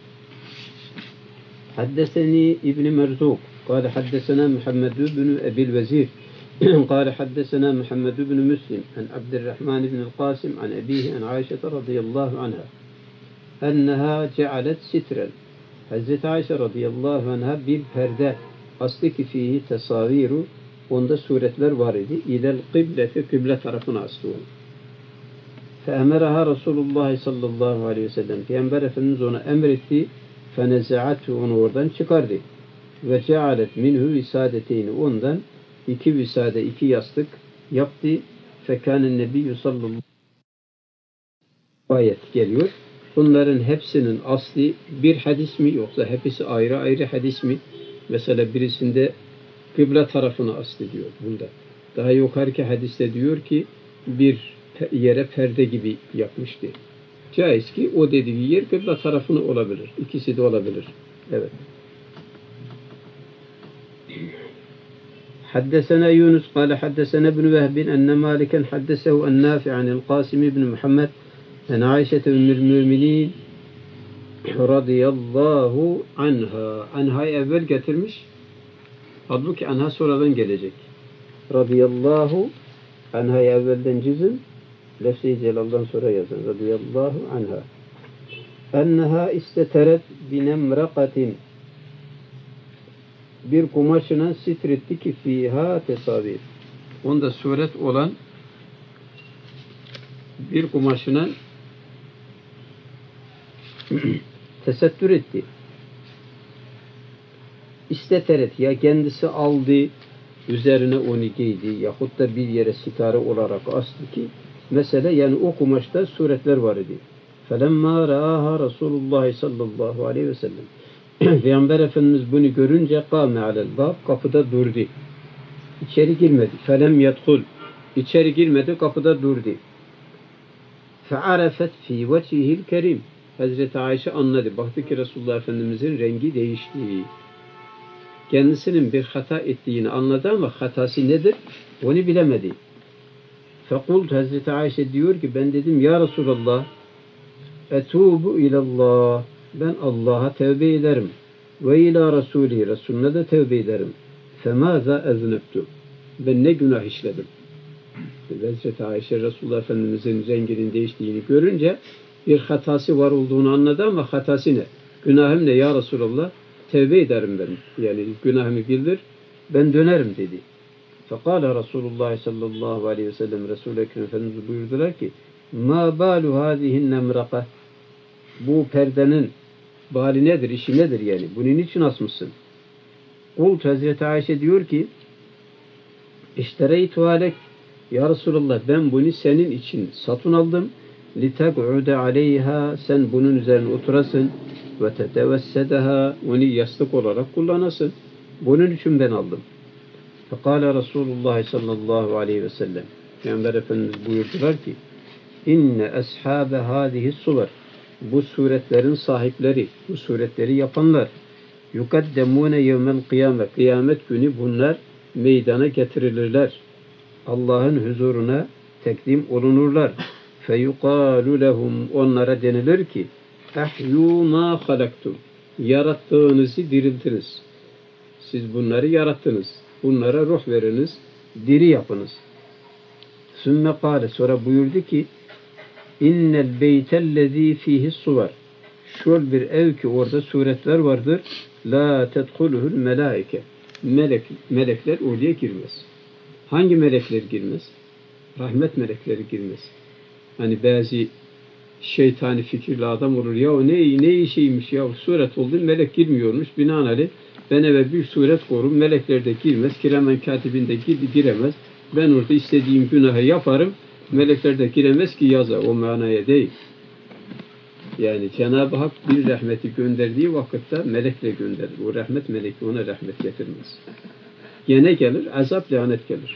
Haddeseni İbn Merzuk. قال حدثنا محمد بن أبي الوزير قال حدثنا محمد بن مسلم عن عبد الرحمن بن القاسم عن أبيه عن عائشة رضي الله عنها أنها جعلت سترا. Hazreti Ayşe radıyallahu anha bir perde aslı ki fihi tesaviru, onda suretler var idi. İlel kıbleti, kıble tarafına aslı onu. Feemeraha Resulullah sallallahu aleyhi ve sellem. Peygamber Efendimiz ona emretti. Feneze'athu, onu oradan çıkardı. Ve cealet minhu visadeteyni, ondan iki visade, iki yastık yaptı. Fekânen nebiyyü sallallahu aleyhi ve sellem ayet geliyor. Bunların hepsinin asli bir hadis mi, yoksa hepsi ayrı ayrı hadis mi? Mesela birisinde kıble tarafını asli diyor bunda. Daha yukarıki hadiste diyor ki bir yere perde gibi yapmıştı. Caiz ki o dediği yer kıble tarafını olabilir. İkisi de olabilir. Evet. حدثنا يونس قال حدثنا ابن وهب أن مالكا حدثه النافع عن القاسم بن محمد عن عائشة أم المؤمنين radıyallahu anha. Anha'yı evvel getirmiş. Halbuki anha sonradan gelecek. Radıyallahu Anha'yı evvelden çizin. Lefze-i celaldan sonra yazın. Radıyallahu anha. Enneha isteteret binemrakatin. Bir kumaşına sitretti ki fiha tesavir. Onda suret olan bir kumaşına tesettür etti. İsteteret ya kendisi aldı, üzerine onu giydi yahut da bir yere sitare olarak astı ki mesela yani o kumaşta suretler var idi. فَلَمَّا رَآهَا Resulullah sallallahu aleyhi ve sellem. Peygamber Efendimiz bunu görünce قَامَ عَلَى الْبَابِ kapıda durdu. İçeri girmedi. فَلَمْ يَدْخُلْ İçeri girmedi, kapıda durdu. فَعَرَفَتْ ف۪ي وَجْهِهِ الْكَرِيمِ Hazreti Ayşe anladı. Baktı ki Resulullah Efendimizin rengi değişti. Kendisinin bir hata ettiğini anladı ama hatası nedir? Onu bilemedi. Fekult Hazreti Ayşe diyor ki ben dedim ya Resulallah etubu ilallah ben Allah'a tevbe ederim ve ila Resulü Resulüne de tevbe ederim. Femaza eznebtu ben ne günah işledim? Hazreti Ayşe Resulullah Efendimizin renginin değiştiğini görünce bir hatası var olduğunu anladı ama hatası ne? Günahım ne ya Resulallah? Tevbe ederim ben. Yani günahımı bildir. Ben dönerim dedi. Fekala Resulullah sallallahu aleyhi ve sellem Resul-i Ekrem Efendimiz buyurdular ki ma balu hâzihin nemraka bu perdenin bali nedir, işi nedir yani? Bunun için asmışsın. Kult Hazreti Ayşe diyor ki İştereytu alek ya Resulallah ben bunu senin için satın aldım. Liteg'ude aleyha sen bunun üzerine oturasın ve tetevessedeha onu yastık olarak kullanasın. Bunun için ben aldım. Fekala Resulullah sallallahu aleyhi ve sellem Peygamber Efendimiz buyurdular ki inne ashâbe hâzihi suver bu suretlerin sahipleri, bu suretleri yapanlar yukaddemûne yevmel kıyame kıyamet günü bunlar meydana getirilirler. Allah'ın huzuruna tekdim olunurlar. Feyuqâlu lehum onlara denilir ki ehyû mâ halaktum yarattığınızı diriltiniz. Siz bunları yarattınız. Bunlara ruh veriniz. Diri yapınız. Sümme kâle sonra buyurdu ki innel beytellezî fîhis suvar şöyle bir ev ki orada suretler vardır. La tedhuluhul melâike melekler oraya girmez. Hangi melekler girmez? Rahmet melekleri girmez. Hani bazı şeytani fikirli adam olur. Ya o ne şeymiş ya suret oldu melek girmiyormuş. Binaenaleyh ben eve bir suret korum. Melekler de girmez. Kiramen katibin de giremez. Ben orada istediğim günahı yaparım. Melekler de giremez ki yazar. O manaya değil. Yani Cenab-ı Hak bir rahmeti gönderdiği vakitte melekle gönderir. O rahmet meleki ona rahmet getirmez. Gene gelir. Azap lanet gelir.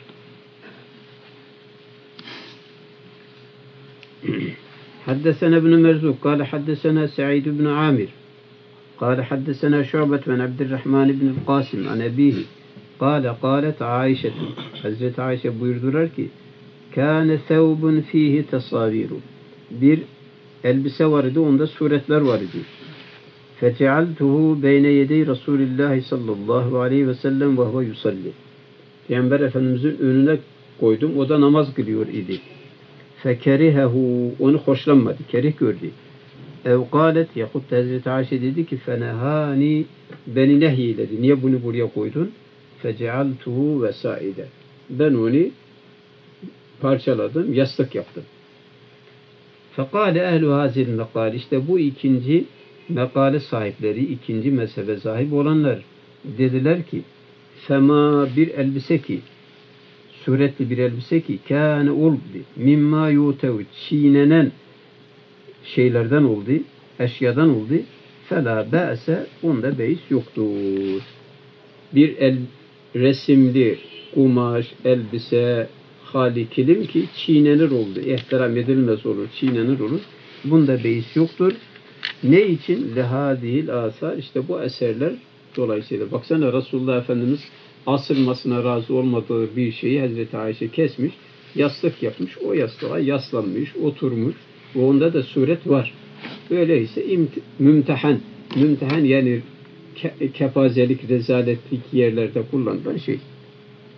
حدثنا ابن مرزوق قال حدثنا سعيد بن عامر قال حدثنا شعبة بن عبد الرحمن بن القاسم عن أبيه قالت عائشة Hazreti Ayşe buyurdular ki كان ثوب فيه تصاوير bir elbise var idi onda suretler var idi فجعلته بين يدي رسول الله sallallahu aleyhi ve sellem ve huve yusalli Peygamber Efendimizin önüne koydum o da namaz kılıyor idi fekerihehu onu hoşlanmadı, kerih gördü. Ev kâlet yahut Hazreti Ayşe dedi ki fenehâni beni nehyiledi. Niye bunu buraya koydun? Fecealtuhu vesaide. Ben onu parçaladım, yastık yaptım. Fekâle ehlu hazil mekâle işte bu ikinci mekale sahipleri, ikinci mezhebe sahip olanlar dediler ki fema bir elbise ki suretli bir elbise ki kâne oldu mimma yutev çiğnenen şeylerden oldu, eşyadan oldu felâ ba'se onda beis yoktur. Bir resimli kumaş, elbise, hali kilim ki çiğnenir oldu, ihtiram edilmez olur, çiğnenir olur. Bunda beis yoktur. Ne için? Lehâdihil asar işte bu eserler dolayısıyla. Baksana Resulullah Efendimiz asılmasına razı olmadığı bir şeyi Hazreti Ayşe kesmiş, yastık yapmış, o yastığa yaslanmış, oturmuş ve onda da suret var. Öyleyse mümtehan yani kepazelik, rezaletlik yerlerde kullanılan şey.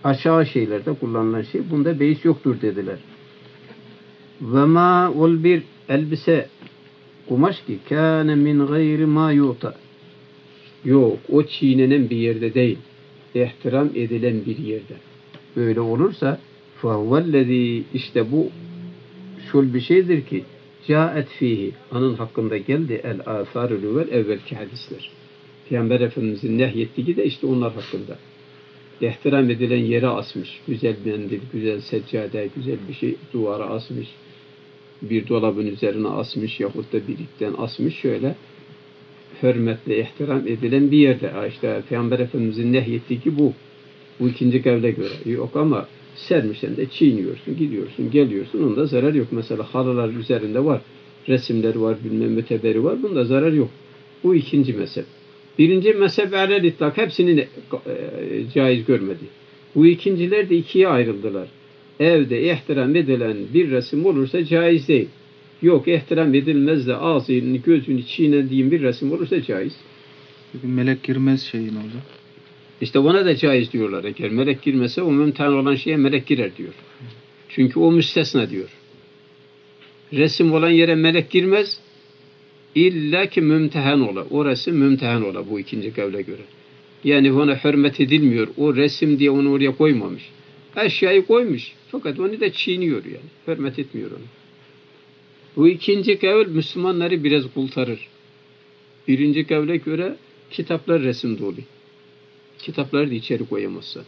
aşağı şeylerde kullanılan şey. Bunda beis yoktur dediler. Ve ma ol bir elbise kumaş ki kâne min gayri ma yuta. Yok, o çiğnenen bir yerde değil. İhtiram edilen bir yerde. Böyle olursa fehvellezî, işte bu şöyle bir şeydir ki câet fihi, onun hakkında geldi el âthârül evvelki hadisler. Peygamber Efendimizin nehyettiği de işte onlar hakkında. İhtiram edilen yere asmış. Güzel mendil, güzel seccade, güzel bir şey duvara asmış. Bir dolabın üzerine asmış yahut da bir ipten asmış, şöyle hürmetle ihtiram edilen bir yerde. İşte Peygamber Efendimizin nehyettiği ki bu. Bu ikinci kavle göre. Yok ama sermişsen de çiğniyorsun, gidiyorsun, geliyorsun. Onda zarar yok. Mesela halılar üzerinde var. Resimleri var, bilmem müteberi var. Bunda zarar yok. Bu ikinci mezhep. Birinci mezhep alel itlak. Hepsini caiz görmedi. Bu ikinciler de ikiye ayrıldılar. Evde ihtiram edilen bir resim olursa caiz değil. Yok, ihtiram edilmez de ağzını, gözünü çiğnediğin bir resim olursa caiz. Peki melek girmez şeyin olacak. İşte ona da caiz diyorlar. Eğer melek girmese o mümtehane olan şeye melek girer diyor. Çünkü o müstesna diyor. Resim olan yere melek girmez. İlla ki mümtehen ola. O resim mümtehen ola bu ikinci kavle göre. Yani ona hürmet edilmiyor. O resim diye onu oraya koymamış. Eşyayı koymuş. Fakat onu da çiğniyor yani. Hürmet etmiyor onu. Bu ikinci kavl Müslümanları biraz kurtarır. Birinci kavle göre kitaplar resim dolu. Kitapları da içeri koyamazsa.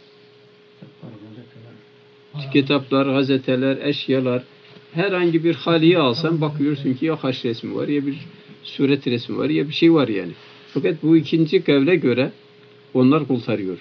Kitaplar, gazeteler, eşyalar, herhangi bir haliyi alsan bakıyorsun ki ya haç resmi var, ya bir suret resmi var, ya bir şey var yani. Fakat bu ikinci kavle göre onlar kurtarıyor.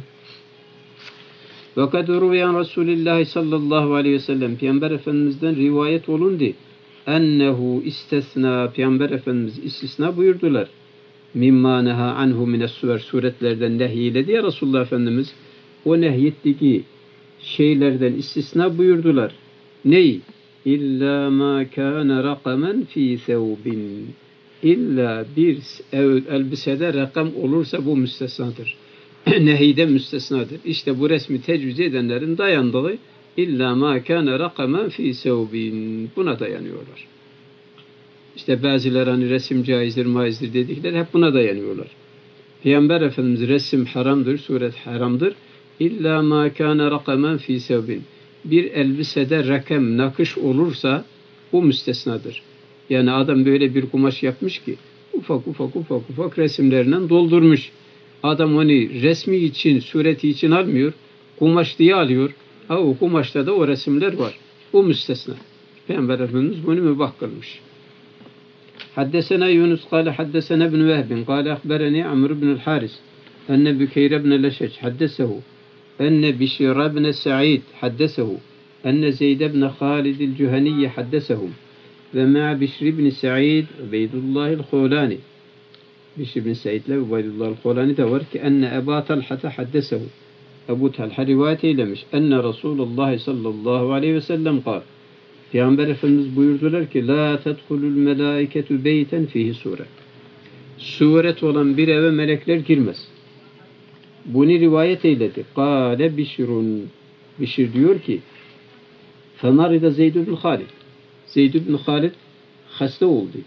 Fakat ruviyan Resulullah sallallahu aleyhi ve sellem, Peygamber Efendimiz'den rivayet olundu. Ennehu istesna, Peygamber Efendimiz istisna buyurdular. Mimma neha anhu mine's-suver, suretlerden nehyiledi ya Resulullah Efendimiz. O nehyettiği şeylerden istisna buyurdular. Ney? İlla ma kana rakamen fi thawbin. İlla bir elbisede rakam olursa bu müstesnadır. Nehide müstesnadır. İşte bu resmi tecviz edenlerin dayandığı illa ma kana rakamen fi thawbin. Buna dayanıyorlar. İşte bazıları hani resim caizdir, maizdir dedikleri hep buna dayanıyorlar. Peygamber Efendimiz resim haramdır, suret haramdır. İlla ma kana rakamen fi thawbin. Bir elbisede rakam, nakış olursa bu müstesnadır. Yani adam böyle bir kumaş yapmış ki ufak resimlerinden doldurmuş. Adam onu resmi için, sureti için almıyor, kumaş diye alıyor. O kumaşta da o resimler var. Bu müstesna. Peygamber Efendimiz bunu mübah kılmış. Haddesena Yunus kâle haddesena ibn Vehbin kâle akbereni Amr ibn el-Haris enne Bükeyr ibn Leşeç haddesehu enne Bişir ibn Sa'id haddesehu enne Zeyd ibn Halid el-Cüheniye haddesehum ve ma'a Bişir ibn Sa'id Ubeydullah el-Khulani. Bişir ibn Sa'id ile Ubeydullah el-Khulani de var ki enne Ebu Talha haddesehu. Ebu Talha rivayet eylemiş. Enne Resulullah sallallahu aleyhi ve sellem kâle. Peygamber Efendimiz buyurdular ki la tedhulul melâiketu beyten fihi sure. Suret olan bir eve melekler girmez. Bunu rivayet eyledi. Kâle Bişirun. Bişir diyor ki فَمَرِدَ Zeyd ibn Halid. Zeyd ibn Halid hasta oldu.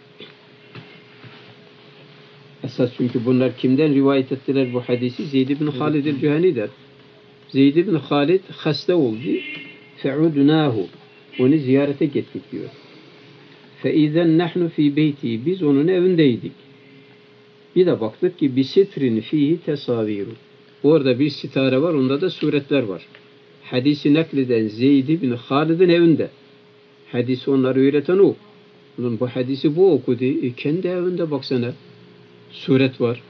Esas çünkü bunlar kimden rivayet ettiler bu hadisi? Zeyd ibn Halid el-Cüheni'den. Zeyd ibn Halid hasta oldu. فَعُدْنَاهُ. Onu ziyarete gittik diyor. فَاِذَنْ نَحْنُ ف۪ي بَيْتِهِ. Biz onun evindeydik. Bir de baktık ki بِسِتْرٍ ف۪يهِ تَسَاوِيرُ. Orada bir sitare var, onda da suretler var. Hadisi nakleden Zeyd bin Halid'in evinde. Hadisi onları öğreten o. Bu hadisi bu okudu. Kendi evinde baksana. Suret var.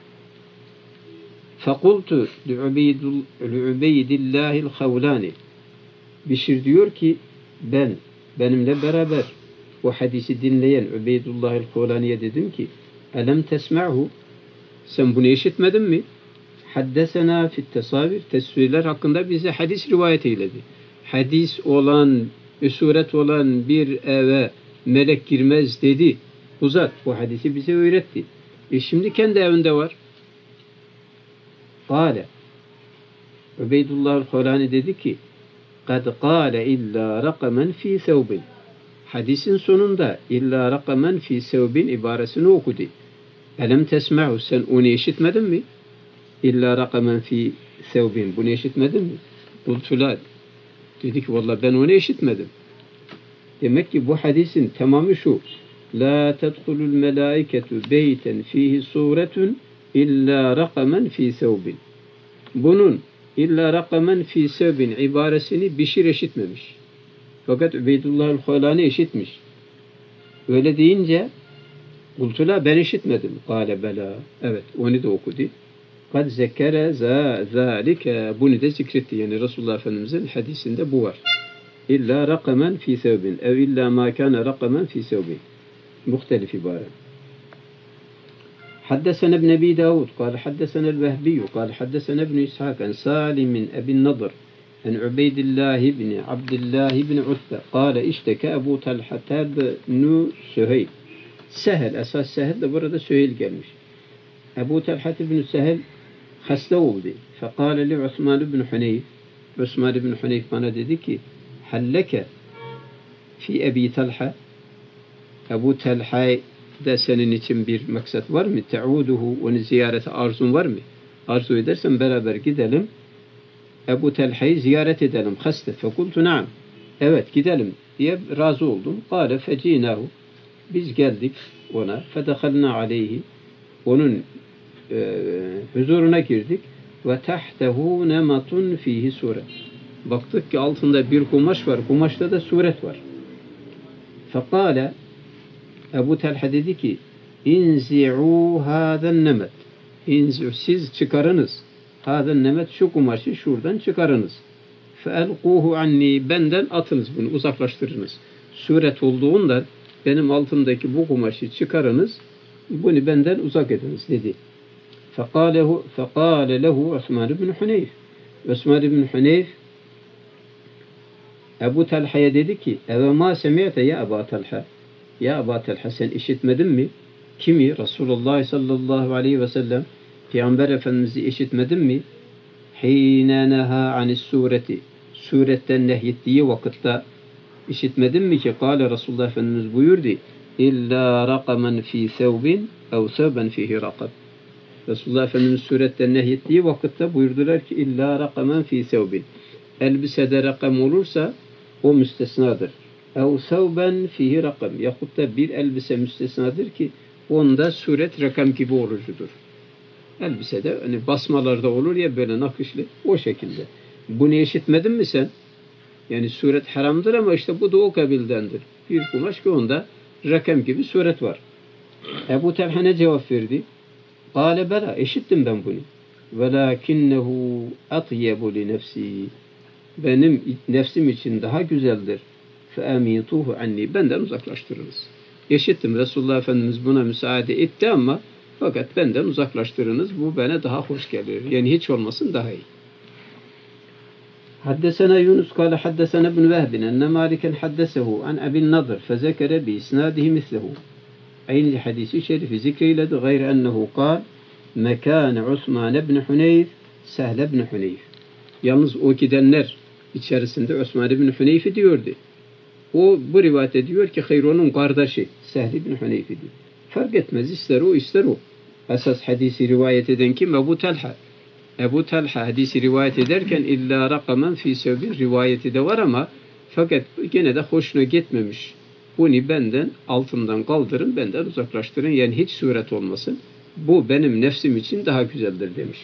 فَقُلْتُ لِعُبَيْدِ اللّٰهِ الْخَوْلَانِ. Bişir diyor ki benimle beraber o hadisi dinleyen Ubeydullah el-Khulani'ye dedim ki elem tesma'hu, sen bunu işitmedin mi? Haddesena fit tesavir, tesvirler hakkında bize hadis rivayet eyledi. Hadis olan, suret olan bir eve melek girmez dedi. Uzat, bu hadisi bize öğretti. Şimdi kendi evinde var. Kâle. Ubeydullah el-Hulani dedi ki قَدْ قَالَ اِلَّا رَقَمًا ف۪ي ثَوْبٍ Hadisin sonunda illa rakamen fi sevbin ibaresini okudu. Elem tesma'u sen onu işitmedin mi? İlla rakamen fi sevbin bunu işitmedin mi? Kultula dedi ki vallahi ben onu işitmedim. Demek ki bu hadisin tamamı şu. La tedhulul melaiketu beyten fihi suretun illa rakamen fi sevbin. Bunun illa rakamen fi sevbin ibaresini Bişir işitmemiş. Fakat Übeydullah el-Hulani işitmiş. Öyle deyince kultula ben işitmedim. Kale bela. Evet onu da okudu. Kad zekere zâlike. Bunu da zikretti. Yani Resulullah Efendimiz'in hadisinde bu var. İlla rakamen fi sevbin. Ev illa ma kâne rakamen fi sevbin. Muhtelif ibare. حدثنا ابن أبي داود قال حدثنا الوهبي قال حدثنا ابن إسحاق عن سالم أبي النضر عن عبيد الله بن عبد الله بن عتبة قال اشتكى أبو طلحة بن سهيل Sehel, esas Sehel de burada Süheyl gelmiş. Ebu Talhat ibn Sehel hasta oldu. Fekale li Osman ibn Huneyf. Osman ibn Huneyf bana dedi ki halleke fi Ebi Talha Ebu Talha'da senin için bir maksat var mı? Te'uduhu onu ziyarete arzun var mı? Arzu edersen beraber gidelim. Ebu Talha'yı ziyaret edelim. Hasta. Fekultu na'am. Evet gidelim diye razı oldum. Kale fecinahu. Biz geldik ona. Fedehalna aleyhi. Onun huzuruna girdik. Ve tahtehu nematun fihi sure. Baktık ki altında bir kumaş var. Kumaşta da suret var. Fekale Ebu Talha dedi ki inzi'u hâden nemet. İnzi'u siz çıkarınız. Hâden nemet şu kumaşı şuradan çıkarınız. Feelquhu anni benden atınız bunu uzaklaştırınız. Suret olduğundan benim altımdaki bu kumaşı çıkarınız, bunu benden uzak ediniz dedi. Fekale lehu Osman ibn Huneyf. Osman ibn Huneyf Ebu Talha'ya dedi ki eve ma semi'te ya Ebu Talha. Ya Ebu Talha sen işitmedin mi? Kimi? Resulullah sallallahu aleyhi ve sellem Peygamber Efendimiz'i işitmedin mi? Hîne neha anis sureti. Suretten nehyettiği vakitte İşitmedin mi ki kâle Resulullah Efendimiz buyurdu İlla rakamen fî sevbin ev sevben fîhî rakab. Resulullah Efendimiz suretten nehyettiği vakitte buyurdular ki illa rakamen fî sevbin. Elbisede rakam olursa o müstesnadır. Ev sevben fîhî rakam. Yahut da bir elbise müstesnadır ki onda suret rakam gibi orucudur. Elbisede hani basmalarda olur ya böyle nakışlı o şekilde. Bunu işitmedin mi sen? Yani suret haramdır ama işte bu da o kabildendir. Bir kumaş ki onda rakam gibi suret var. Ebu Talha ne cevap verdi? Kâle bela, işittim ben bunu. Velâkinnehu atyebu li nefsi. Benim nefsim için daha güzeldir. Fe'emituhu anni. Benden uzaklaştırınız. İşittim Resulullah Efendimiz buna müsaade etti ama fakat benden uzaklaştırınız. Bu bana daha hoş gelir. Yani hiç olmasın daha iyi. حدثنا يونس قال حدثنا ابن وهب أن مالكا حدثه عن أبي النضر فذكر بإسناده مثله أين الحديث الشريف ذكر غير أنه قال مكان عثمان بن حنيف Sehl ibn Huneyf. Yalnız o gidenler içerisinde Osman ibn Huneyf diyordu. O bu rivayet ediyor ki hayır onun kardeşi Sehl ibn Huneyf idi. Fark etmez ister o ister o. Esas hadisi rivayet eden kim? Ebu Talha. Ebu Talha hadisi rivayet ederken illa rakamen fi sevbin rivayeti de var ama fakat gene de hoşuna gitmemiş. Bunu benden altından kaldırın, benden uzaklaştırın. Yani hiç suret olmasın. Bu benim nefsim için daha güzeldir demiş.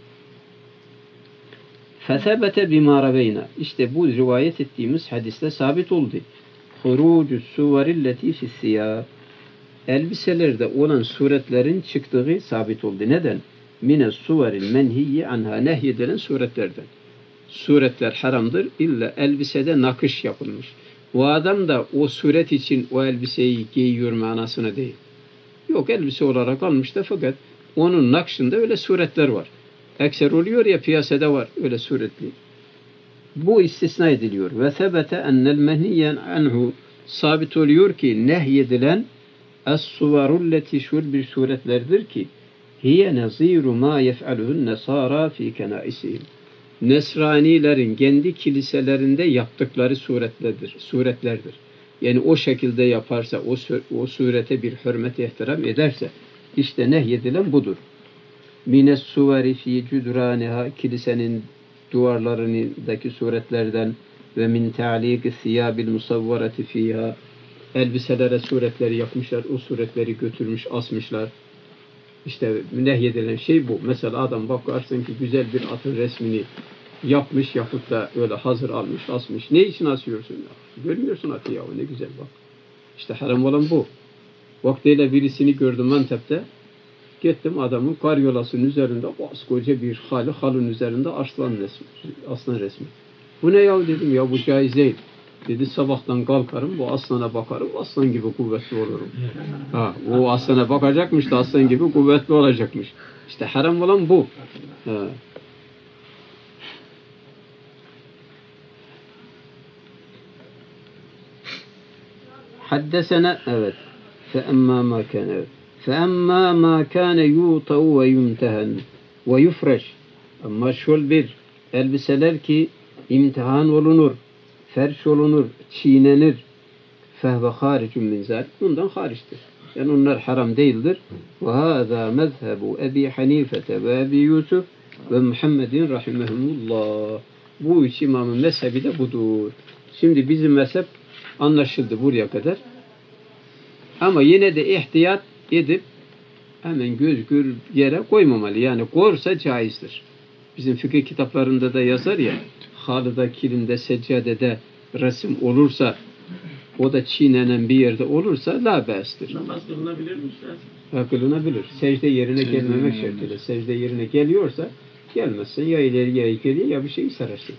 Fesebete bima raveyna. İşte bu rivayet ettiğimiz hadiste sabit oldu. Hurucu suvarilleti fissiyâ. Elbiselerde olan suretlerin çıktığı sabit oldu. Neden? Mine suvaril menhiyyi anha nehyedilen suretlerden. Suretler haramdır. İlla elbisede nakış yapılmış. O adam da o suret için o elbiseyi giyiyor manasına değil. Yok elbise olarak almış da fakat onun nakşında öyle suretler var. Ekser oluyor ya piyasada var öyle suretli. Bu istisna ediliyor. Ve sebete ennel menhiyen anhu sabit oluyor ki nehyedilen es-suvarulleti şur bir suretlerdir ki hiye neziru ma yef'aluhun nesara fi kenaisihim. Nesranilerin kendi kiliselerinde yaptıkları suretlerdir. Yani o şekilde yaparsa, o surete bir hürmet ihtiram ederse, işte nehyedilen budur. Mines suveri fi cüdraniha, kilisenin duvarlarındaki suretlerden ve min ta'liqi siyabil musavvarati fiha, elbiselere suretleri yapmışlar, o suretleri götürmüş, asmışlar. İşte nehyedilen şey bu. Mesela adam bakarsın ki güzel bir atın resmini yapmış, yapıp da öyle hazır almış, asmış. Ne için asıyorsun ya? Görmüyorsun atı ya, ne güzel bak. İşte haram olan bu. Vaktiyle birisini gördüm Antep'te. Gittim adamın karyolasının üzerinde koskoca bir halın üzerinde aslan resmi. Bu ne ya dedim, ya bu caiz değil. Dedi sabahtan kalkarım, bu aslana bakarım, aslan gibi kuvvetli olurum. Ha, o aslana bakacakmış da aslan gibi kuvvetli olacakmış. İşte haram olan bu. Ha. Haddesene, evet. فَأَمَّا مَا كَانَ, evet. فَأَمَّا مَا كَانَ يُوْطَوْ وَيُمْتَهَنْ وَيُفْرَشْ. Ama şöyle bir elbiseler ki imtihan olunur, ferş olunur, çiğnenir. فَهْوَ خَارِجٌ مِنْ ذَلِكَ. Bundan hariçtir. Yani onlar haram değildir. وَهَذَا مَذْهَبُ Ebi Hanife ve Ebi Yusuf ve Muhammedin rahimehumullah. Bu üç imamın mezhebi de budur. Şimdi bizim mezhep anlaşıldı buraya kadar. Ama yine de ihtiyat edip hemen göz gür yere koymamalı. Yani korsa caizdir. Bizim fıkıh kitaplarında da yazar ya, halıda, kilimde, seccadede resim olursa, o da çiğnenen bir yerde olursa la be'stir. Namaz kılınabilir mi Üstad? Kılınabilir. Secde yerine gelmemek şartıyla. Secde yerine geliyorsa, gelmezsen ya ileri ya geriye ya bir şeyi sararsın.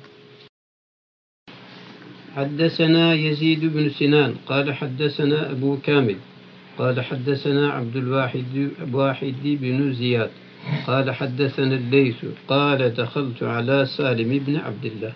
حدثنا يزيد بن سنان قال حدثنا أبو كامل قال حدثنا عبد الواحد بن زياد قال حدثنا الليث قال دخلت على سالم بن عبد الله.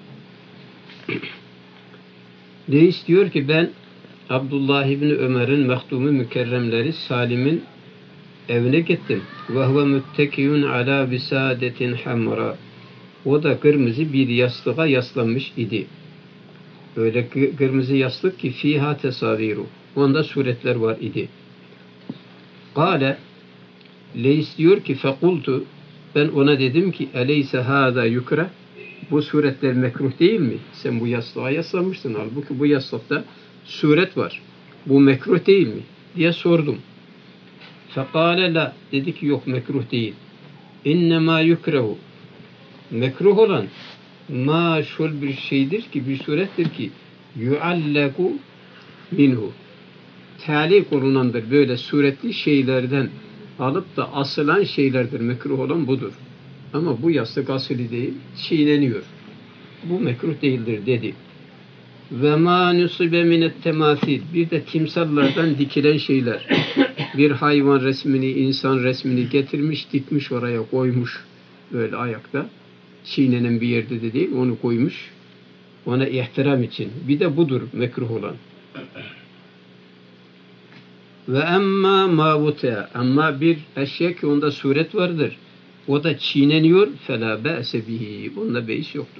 Leys diyor ki ben Abdullah ibn Ömer'in mehtumu mükerremleri Salim'in evine gittim. Ve huve müttekiyun ala bisadetin hamra. O da kırmızı bir yastığa yaslanmış idi. Öyle kırmızı yastık ki fiha tesaviru. Onda suretler var idi. Kale, Leys diyor ki fekultu, ben ona dedim ki eleyse hâzâ yukra, bu suretler mekruh değil mi? Sen bu yastığa yaslanmışsın, halbuki bu yastıkta suret var. Bu mekruh değil mi? Diye sordum. Fekale la, dedi ki yok, mekruh değil. İnnemâ yukrehu, mekruh olan ma şöyle bir şeydir ki, bir surettir ki yuallaku minhu, talik olunandır, böyle suretli şeylerden alıp da asılan şeylerdir. Mekruh olan budur. Ama bu yastık asili değil, çiğneniyor. Bu mekruh değildir dedi. Ve ma nusibe minet temasil, bir de timsallardan dikilen şeyler. Bir hayvan resmini, insan resmini getirmiş, dikmiş oraya koymuş, böyle ayakta. Çiğnenen bir yerde de değil, onu koymuş. Ona ihtiram için. Bir de budur mekruh olan. Ve emma mavute, ama bir eşya ki onda suret vardır, o da çiğneniyor, fela be'se bihi, onda beis yoktur.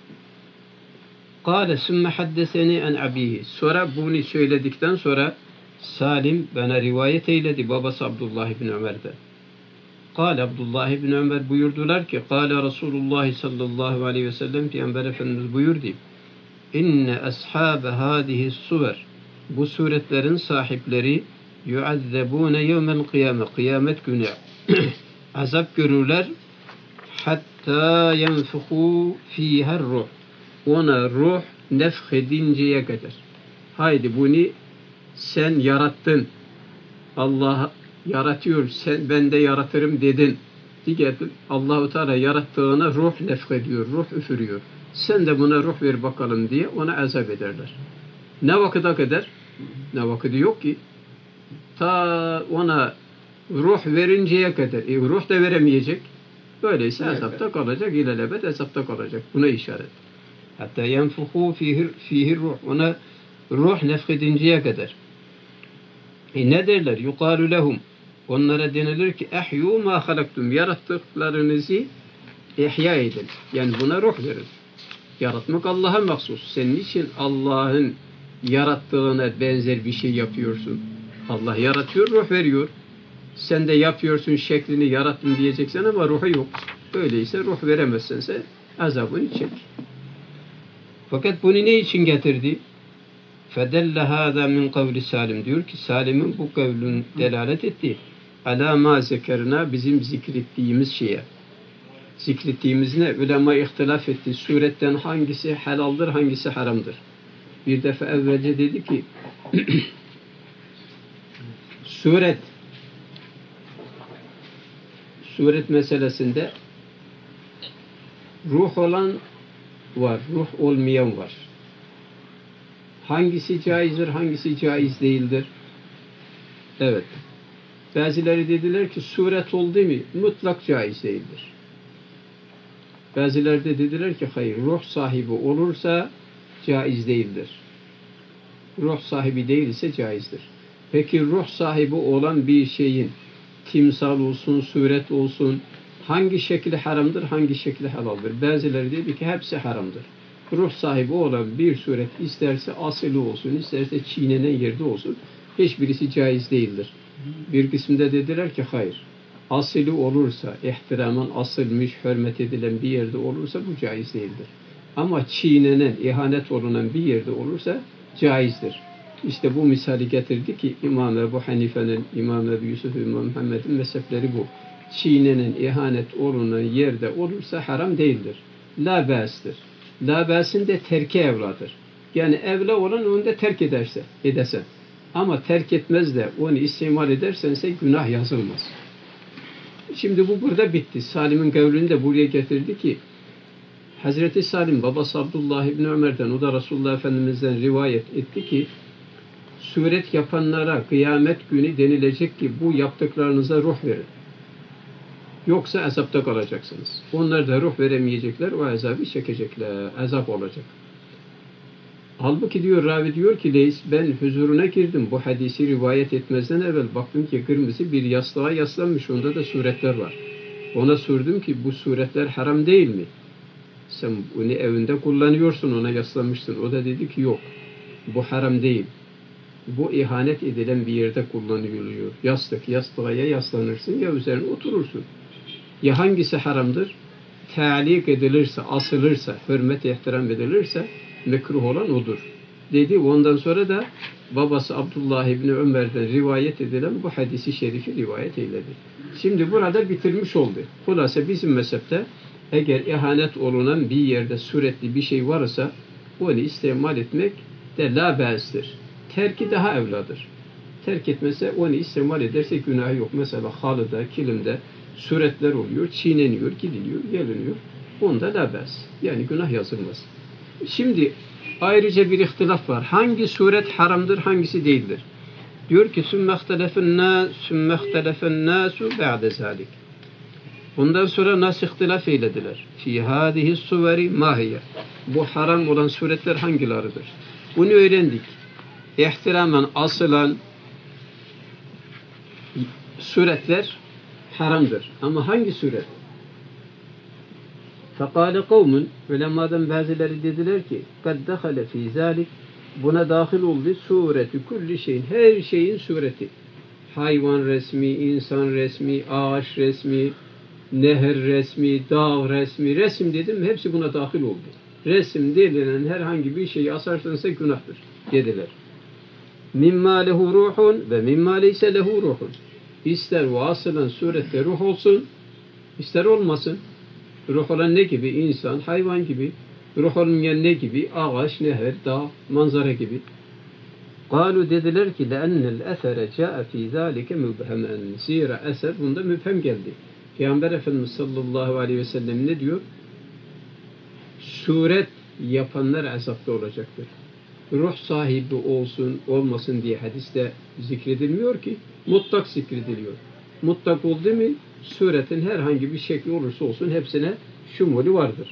Kâle sümme haddeseni en abihi, sonra bunu söyledikten sonra Salim bana rivayet eyledi babası Abdullah ibn Ömer'de. Kâle Abdullah ibn Ömer buyurdular ki kâle Resulullah sallallahu aleyhi ve sellem, Peygamber Efendimiz buyurdu. İnne ashâbe hâdihi suver, bu suretlerin sahipleri yuazzebûne yevmel kıyame, kıyamet günü azap görürler, hatta yenfuhu fîher ruh, ona ruh nefhedinceye kadar. Haydi bunu sen yarattın, Allah yaratıyor, sen ben de yaratırım dedin. Diyelim Allah-u Teala yarattığına ruh nefhediyor, ruh üfürüyor. Sen de buna ruh ver bakalım diye ona azap ederler. Ne vakıta kadar? Ne vakiti yok ki. Ta ona ruh verinceye kadar. Ruh da veremeyecek. Böyleyse azapta kalacak, ilelebet azapta kalacak. Buna işaret. Hatta yenfuhu fihi ruh. Ona ruh nefhedinceye kadar. Ne derler? Yukalu lehum. Onlara denilir ki ehyu ma halaktum. Yarattıklarınızı ihya edin. Yani buna ruh verin. Yaratmak Allah'a mahsus. Senin için Allah'ın yarattığına benzer bir şey yapıyorsun. Allah yaratıyor, ruh veriyor. Sen de yapıyorsun, şeklini yarattım diyeceksen ama ruhu yok. Öyleyse ruh veremezsense azabını çek. Fakat bunu ne için getirdi? فَدَلَّ هَذَا مِنْ قَوْلِ Salim. Diyor ki Salim'in bu kavlün delalet etti. عَلَى مَا zekerna, bizim zikrettiğimiz şeye. Zikrettiğimiz ne? Ulema ihtilaf etti. Suretten hangisi helaldir, hangisi haramdır? Bir defa evvelce dedi ki suret meselesinde ruh olan var, ruh olmayan var. Hangisi caizdir, hangisi caiz değildir? Evet. Bazıları dediler ki suret oldu mu mutlak caiz değildir. Bazıları da dediler ki hayır, ruh sahibi olursa caiz değildir. Ruh sahibi değilse caizdir. Peki ruh sahibi olan bir şeyin timsal olsun, suret olsun hangi şekli haramdır, hangi şekli helaldir? Bazıları dedi ki hepsi haramdır. Ruh sahibi olan bir suret isterse asılı olsun, isterse çiğnenen yerde olsun, hiçbirisi caiz değildir. Bir kısımda dediler ki hayır, asılı olursa, ihtiraman asılmış, hürmet edilen bir yerde olursa bu caiz değildir. Ama çiğnenen, ihanet olunan bir yerde olursa caizdir. İşte bu misali getirdi ki İmam Ebu Hanife'nin, İmam Ebu Yusuf, İmam Muhammed'in mezhepleri bu. Çiğnenen, ihanet olunan yerde olursa haram değildir. La ba's'tir. La ba's'in de terki evladır. Yani evla olan onu da terk edersen. Ama terk etmez de onu istimal edersense günah yazılmaz. Şimdi bu burada bitti. Salim'in kavlini de buraya getirdi ki Hazreti Salim babası Abdullah İbni Ömer'den, o da Resulullah Efendimiz'den rivayet etti ki suret yapanlara kıyamet günü denilecek ki bu yaptıklarınıza ruh verin. Yoksa azapta kalacaksınız. Onlar da ruh veremeyecekler, o azabı çekecekler. Azap olacak. Halbuki diyor, ravi diyor ki Leys, ben huzuruna girdim. Bu hadisi rivayet etmezden evvel baktım ki kırmızı bir yastığa yaslanmış. Onda da suretler var. Ona sordum ki bu suretler haram değil mi? Sen bunu evinde kullanıyorsun, ona yaslanmışsın. O da dedi ki yok. Bu haram değil. Bu ihanet edilen bir yerde kullanılıyor. Yastığa ya yaslanırsın ya üzerine oturursun. Ya hangisi haramdır? Tealik edilirse, asılırsa, hürmet ihtiram edilirse mekruh olan odur. Dedi. Ondan sonra da babası Abdullah İbni Ömer'den rivayet edilen bu hadisi şerifi rivayet eyledi. Şimdi burada bitirmiş oldu. Hulasa bizim mezhepte eğer ihanet olunan bir yerde suretli bir şey varsa onu istimal etmek de la ba's'tir. Terki daha evladır. Terk etmese onu istimal ederse günahı yok. Mesela halıda, kilimde suretler oluyor, çiğneniyor, gidiliyor, geliniyor. Onda la ba's. Yani günah yazılmaz. Şimdi ayrıca bir ihtilaf var. Hangi suret haramdır, hangisi değildir? Diyor ki sümme ihtelefen nasu ba'de zalik. Bundan sonra nas ihtilaf eylediler. Fi hadihi suveri mahiye. Bu haram olan suretler hangileridir? Bunu öğrendik. İhtiramen asılan suretler haramdır. Ama hangi suret? Fekale kavmun, ulemadan bazıları dediler ki kad dehale fi zalik, buna dahil oldu sureti kulli şeyin, her şeyin sureti. Hayvan resmi, insan resmi, ağaç resmi, nehir resmi, dağ resmi, resim dedim hepsi buna dahil oldu. Resim denilen herhangi bir şeyi asarsansa günahtır dediler. Mimma lehu ruhun ve mimma leyse lehu ruhun. İster vasılan surette ruh olsun, ister olmasın. Ruh olan ne gibi? İnsan, hayvan gibi. Ruh olmayan ne gibi? Ağaç, nehir, dağ, manzara gibi. Kalu dediler ki le'ennel esere câe fî zâlike mübhemen. Zira eser bunda mübhem geldi. Peygamber Efendimiz sallallahu aleyhi ve sellem ne diyor? Suret yapanlar azapta olacaktır. Ruh sahibi olsun, olmasın diye hadiste zikredilmiyor ki, mutlak zikrediliyor. Mutlak oldu mu, suretin herhangi bir şekli olursa olsun hepsine şumuli vardır.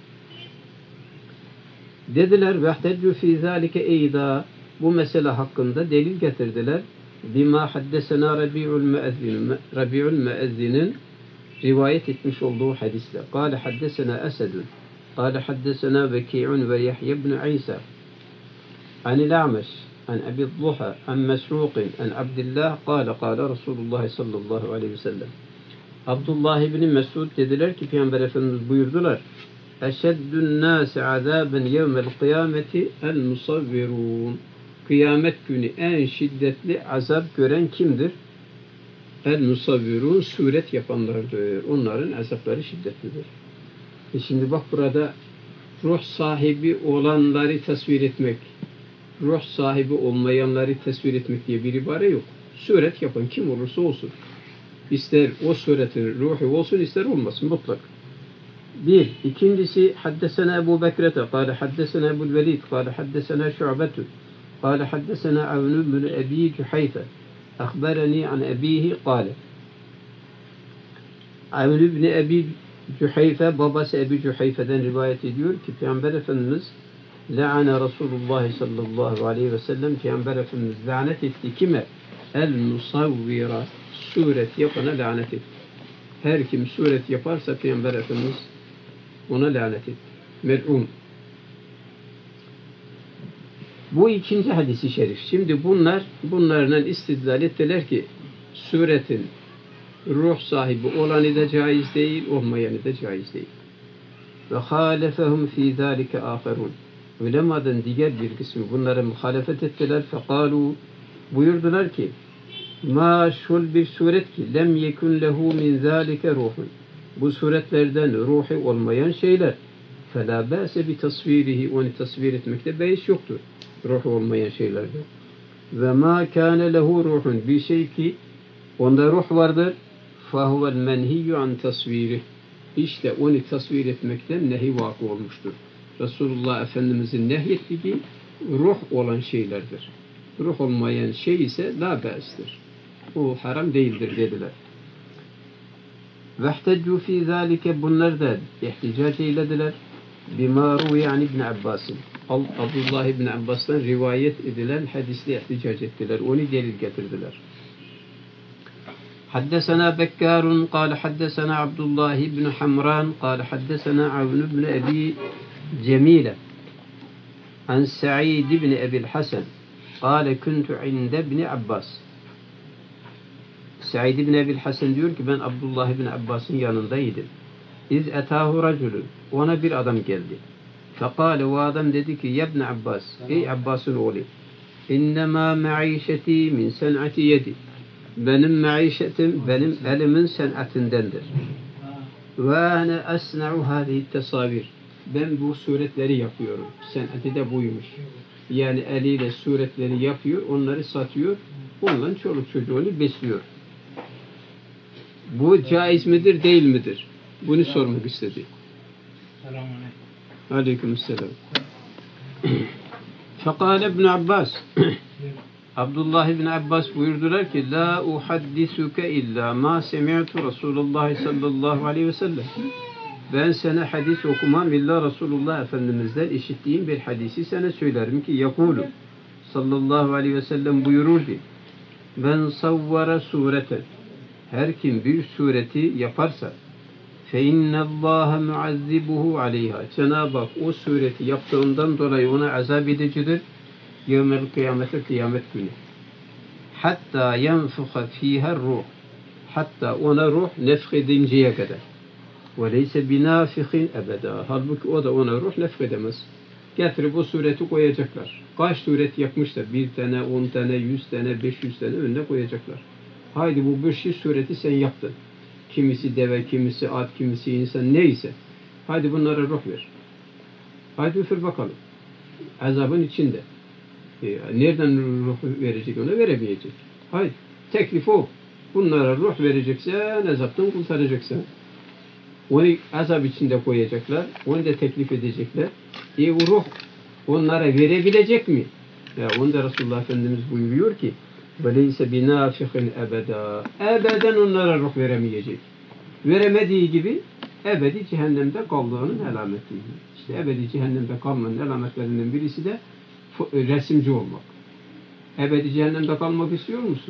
Dediler vehteddu fî zâlike eyda, bu mesele hakkında delil getirdiler. Bima haddesena Rabi'ul Müezzinin rivayet etmiş olduğu hadisle. Kâle haddesena Esedun. Kâle haddesena Veki'un ve Yahya ibn İsa. Anil A'meş. An Ebi Zuha. An Mesruqin. An Abdillah. Kâle Resulullah sallallahu aleyhi ve sellem. Abdullah ibn Mesud dediler ki Peygamber Efendimiz buyurdular. Eşeddün nâsi azâben yevmel kıyameti el musavvirûn. Kıyamet günü en şiddetli azap gören kimdir? El musavvirûn, suret yapanlardır. Onların azapları şiddetlidir. Şimdi bak burada ruh sahibi olanları tasvir etmek, ruh sahibi olmayanları tasvir etmek diye bir ibare yok. Suret yapan kim olursa olsun. İster o suretin ruhu olsun, ister olmasın mutlak. Bir. İkincisi haddesena Ebu Bekrete kâle haddesena Ebu'l Velid kâle haddesena Şu'betu kâle haddesena Avn ibn Ebi Cuhayfe akhberani an ebihi kâle. Avn ibn Ebi Cuhayfe, babası Ebi Cuhayfe'den rivayet ediyor ki Peygamber Efendimiz la'ane Resulullah sallallahu aleyhi ve sellem, Peygamber Efendimiz lanet etti. Kime? El musavvira, suret yapana lanet etti. Her kim suret yaparsa Peygamber Efendimiz ona lanet etti. Mel'un. Bu ikinci hadisi şerif. Şimdi bunlardan istidlal ettiler ki suretin ruh sahibi olanı da caiz değil, olmayanı da caiz değil. Ve halefehum fî zâlike âferûn. Ulemadan diğer bir kısmı bunlara muhalefet ettiler. Fekalu, buyurdular ki ma şul bir suret ki lem yekun lehu min zâlike ruhun. Bu suretlerden ruhi olmayan şeyler. Fela bâse bi tasvirihi, onu tasvir etmekte beis yoktur. Ruh olmayan şeylerde. Ve ma kâne lehu ruhun, bir şey ki onda ruh vardır. Fahuvel menhiyyü an tasvirih. İşte onu tasvir etmekten nehi vakı olmuştur. Resulullah Efendimizin nehyettiği ruh olan şeylerdir. Ruh olmayan şey ise la ba'stir. O haram değildir dediler. Vehteccu fî zâlike, bunlar da ihticac eylediler. Bimâ ruviye an İbn Abbas'ın. Abdullah İbn Abbas'tan rivayet edilen hadisle ihticac ettiler. Onu delil getirdiler. حدثنا بكار قال حدثنا عبد الله بن حمران قال حدثنا عون بن أبي جميلة عن سعيد بن أبي الحسن قال كنت عند ابن عباس. Said ibn Ebil Hasan diyor ki ben Abdullah ibn Abbas'ın yanındaydım. İz etahu raculun, ona bir adam geldi. Fekale, o adam dedi ki ya ibn Abbas, ey Abbas'ın oğlu, innema maişeti min sen'ati yedi. Benim maişetim, benim elimin sen'atindendir. Ve ene esna'u hâzihi tesavir. Ben bu suretleri yapıyorum. Sen'ati de buymuş. Yani eliyle suretleri yapıyor, onları satıyor, onunla çoluk çocuğunu besliyor. Bu caiz midir, değil midir? Bunu sormak istedi. Aleykümselam. Fekâle İbn Abbas. Abdullah İbn Abbas buyurdular ki la uhaddisuke illa ma semi'tu Resulullah sallallahu aleyhi ve sellem. Ben sana hadis okumam illa Resulullah Efendimiz'den işittiğim bir hadisi sana söylerim ki yakulu sallallahu aleyhi ve sellem buyurur ki ben savvara sureten, her kim bir sureti yaparsa fe innallâhe muazzibuhu aleyha, Cenab-ı Hak o sureti yaptığından dolayı ona azap edicidir yevmel kıyamete, kıyamet günü. Hatta yenfuha fiha ruh, hatta ona ruh nefh edinceye kadar. Ve leyse binafihin ebeda, halbuki o da ona ruh nefh edemez. Getirip o sureti koyacaklar. Kaç suret yapmışlar? 1 tane, 10 tane, 100 tane, 500 tane önüne koyacaklar. Haydi bu 500 sureti sen yaptın. Kimisi deve, kimisi at, kimisi insan, neyse. Haydi bunlara ruh ver. Haydi üfür bakalım. Azabın içinde. Nereden ruh verecek ona? Veremeyecek. Haydi. Teklif o. Bunlara ruh vereceksen, azaptan kurtaracaksan. Onu azap içinde koyacaklar. Onu da teklif edecekler. Bu ruh onlara verebilecek mi? Onu da Resulullah Efendimiz buyuruyor ki وَلَيْسَ بِنَافِقٍ ebeda. Ebeden onlara ruh veremeyecek. Veremediği gibi ebedi cehennemde kaldığının alameti. İşte ebedi cehennemde kalmanın alametlerinden birisi de resimci olmak. Ebedi cehennemde kalmak istiyor musun?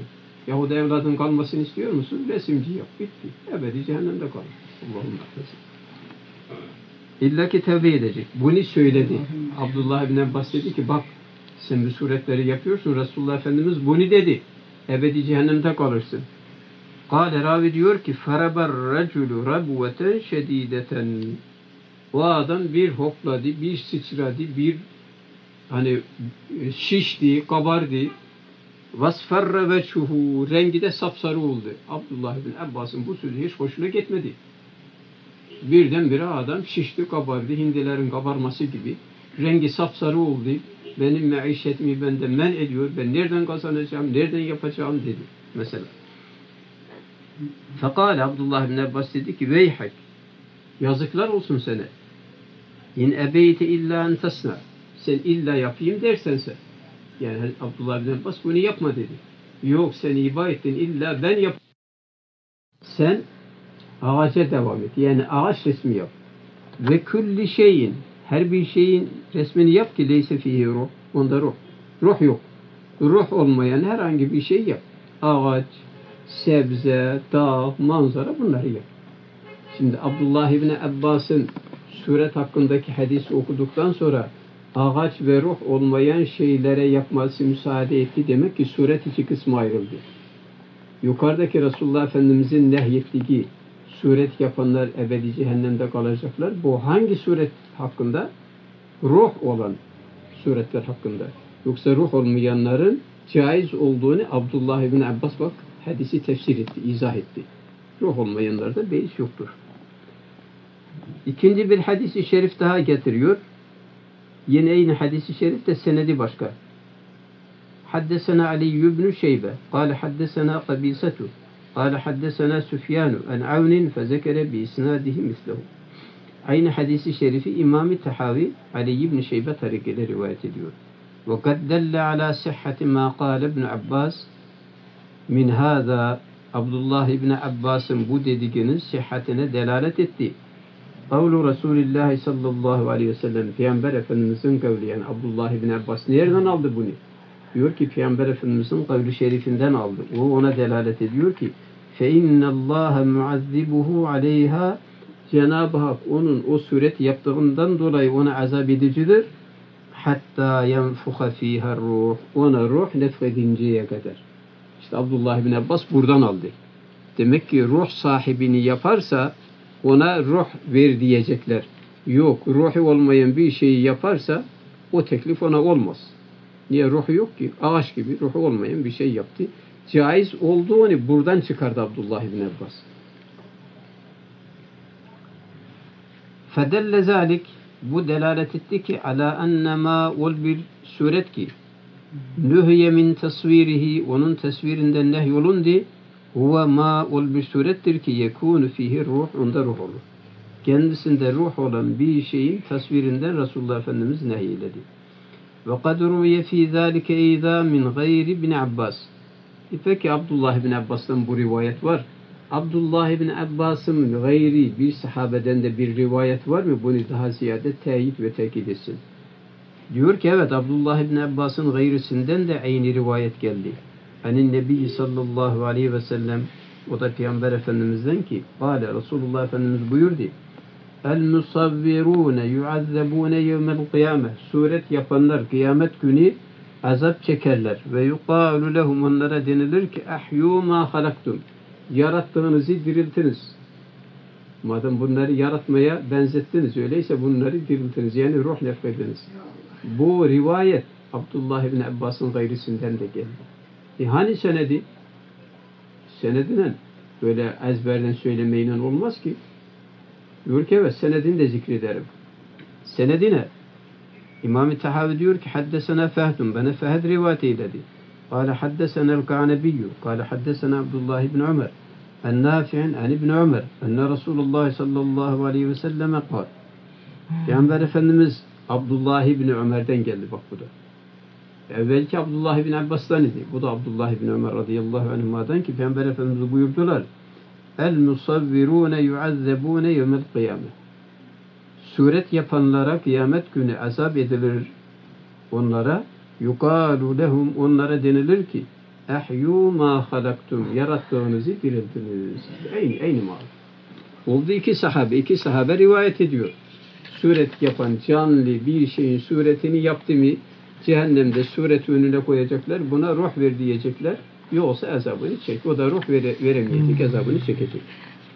Yahuda evladın kalmasını istiyor musun? Resimci yap. Bitti. Ebedi cehennemde kalır. Allah'ım affetsin. İlla ki tevbe edecek. Bunu söyledi. Abdullah ibn Abbas dedi ki bak sen bu suretleri yapıyorsun. Resulullah Efendimiz bunu dedi. Ebedi cehennemde kalırsın. Kale ravi diyor ki feraber raculu rabveten şedideten. O adam bir hopladı, bir sıçradı, bir hani şişti, kabardı. Vasferre veçhuhu, rengi de sapsarı oldu. Abdullah ibn Abbas'ın bu sözü hiç hoşuna gitmedi. Birdenbire adam şişti, kabardı, hindilerin kabarması gibi. Rengi sapsarı oldu. Benim meişetimi benden men ediyor. Ben nereden kazanacağım, nereden yapacağım dedi mesela. Fekale Abdullah ibn Abbas dedi ki veyhak, yazıklar olsun sana. İn ebeyte illa en tasna. Sen illa yapayım dersense. Yani Abdullah ibn Abbas bunu yapma dedi. Yok sen iba ettin illa ben yap. Sen ağaca devam et. Yani ağaç resmi yap. Ve külli şeyin, her bir şeyin resmini yap ki leyse fihi ruh. Onda ruh. Ruh yok. Ruh olmayan herhangi bir şey yap. Ağaç, sebze, dağ, manzara bunları yap. Şimdi Abdullah ibn Abbas'ın suret hakkındaki hadisi okuduktan sonra ağaç ve ruh olmayan şeylere yapması müsaade etti. Demek ki suret iki kısma ayrıldı. Yukarıdaki Resulullah Efendimizin nehyettiği suret yapanlar ebedi cehennemde kalacaklar. Bu hangi suret hakkında? Ruh olan suretler hakkında. Yoksa ruh olmayanların caiz olduğunu Abdullah ibn Abbas bak hadisi tefsir etti, izah etti. Ruh olmayanlarda beis yoktur. İkinci bir hadisi şerif daha getiriyor. Yine aynı hadisi şerif de senedi başka. Haddesena Ali ibn Şeybe قال حدثنا قبيصة قال حدثنا سفيان عن عون فذكر بإسناده مثله. Aynı hadisi şerifi İmam-ı Tahavi Ali ibn Şeybe tarikiyle rivayet ediyor. وقد دل على صحة ما قال ابن Abbas min hâzâ. Abdullah ibn Abbas'ın bu dediğinin sıhhatine delalet etti. Kavlu Resulullah sallallahu aleyhi ve sellem, Peygamber Efendimizin kavli, yani Abdullah ibn Abbas nereden aldı bunu? Diyor ki Peygamber Efendimizin kavli şerifinden aldı. O ona delalet ediyor ki فَاِنَّ اللّٰهَ مُعَذِّبُهُ عَلَيْهَا. Cenab-ı Hak onun o suret yaptığından dolayı ona azap edicidir. Hatta yenfuha fiha ruh. Ona ruh nefredinceye kadar. İşte Abdullah ibn Abbas buradan aldı. Demek ki ruh sahibini yaparsa ona ruh ver diyecekler. Yok, ruhu olmayan bir şeyi yaparsa o teklif ona olmaz. Niye? Ruhu yok ki. Ağaç gibi ruhu olmayan bir şey yaptı. Caiz olduğunu buradan çıkardı Abdullah ibn Abbas. Fedelle zalik, bu delalet etti ki ala ennema ol bir suret ki nühiye min tasvirihi, onun tasvirinden nehyolundu. Huve ma ol bir surettir ki yekûnü fihi ruh, onda ruh olur. Kendisinde ruh olan bir şeyin tasvirinden Resulullah Efendimiz nehyiledi. Ve kad ruviye fî zâlike eydâ min gayri ibn Abbas. Peki Abdullah ibn Abbas'tan bu rivayet var. Abdullah ibn Abbas'ın gayri bir sahabeden de bir rivayet var mı? Bunu daha ziyade teyit ve tekit etsin. Diyor ki evet, Abdullah ibn Abbas'ın gayrisinden de aynı rivayet geldi. Hani Nebi sallallahu aleyhi ve sellem, o da Peygamber Efendimiz'den ki Kale, Resulullah Efendimiz buyurdu. El musavvirune yuazzebune yevmel kıyame. Suret yapanlar kıyamet günü azap çekerler. Ve yuqalu lehum, onlara denilir ki ahyu ma halaktum. Yarattığınızı diriltiniz. Madem bunları yaratmaya benzettiniz, öyleyse bunları diriltiniz. Yani ruh nefrediniz. Bu rivayet Abdullah ibn Abbas'ın gayrisinden de geldi. Hani senedi? Senedinen böyle ezberden söylemeyle olmaz ki. Diyor ki evet, senedini de zikrederim. Senedine İmam-ı Tahavi diyor ki haddesena Fehdun, bana Fehd rivayet eyledi. Kâle haddesena el-Ka'nebiyyü, kâle haddesena Abdullah ibn Ömer, en-Nafi'in en ibn Ömer, enne Resulullah sallallahu aleyhi ve selleme kâl. Peygamber Efendimiz Abdullah ibn Ömer'den geldi bak bu da. Evvelki Abdullah ibn Abbas'tan idi. Bu da Abdullah ibn Ömer radıyallahu anhuma'dan ki Peygamber Efendimiz buyurdular. El musavvirune yuazzebune yevmel kıyame. Suret yapanlara kıyamet günü azap edilir onlara. Yukalu lehum, onlara denilir ki Ehyu ma halaktum. Yarattığınızı dirildiniz. Aynı mal. Oldu iki sahabe rivayet ediyor. Suret yapan canlı bir şeyin suretini yaptı mı cehennemde sureti önüne koyacaklar. Buna ruh ver diyecekler. Yoksa azabını çek. O da ruh veremeyecek. Azabını çekecek.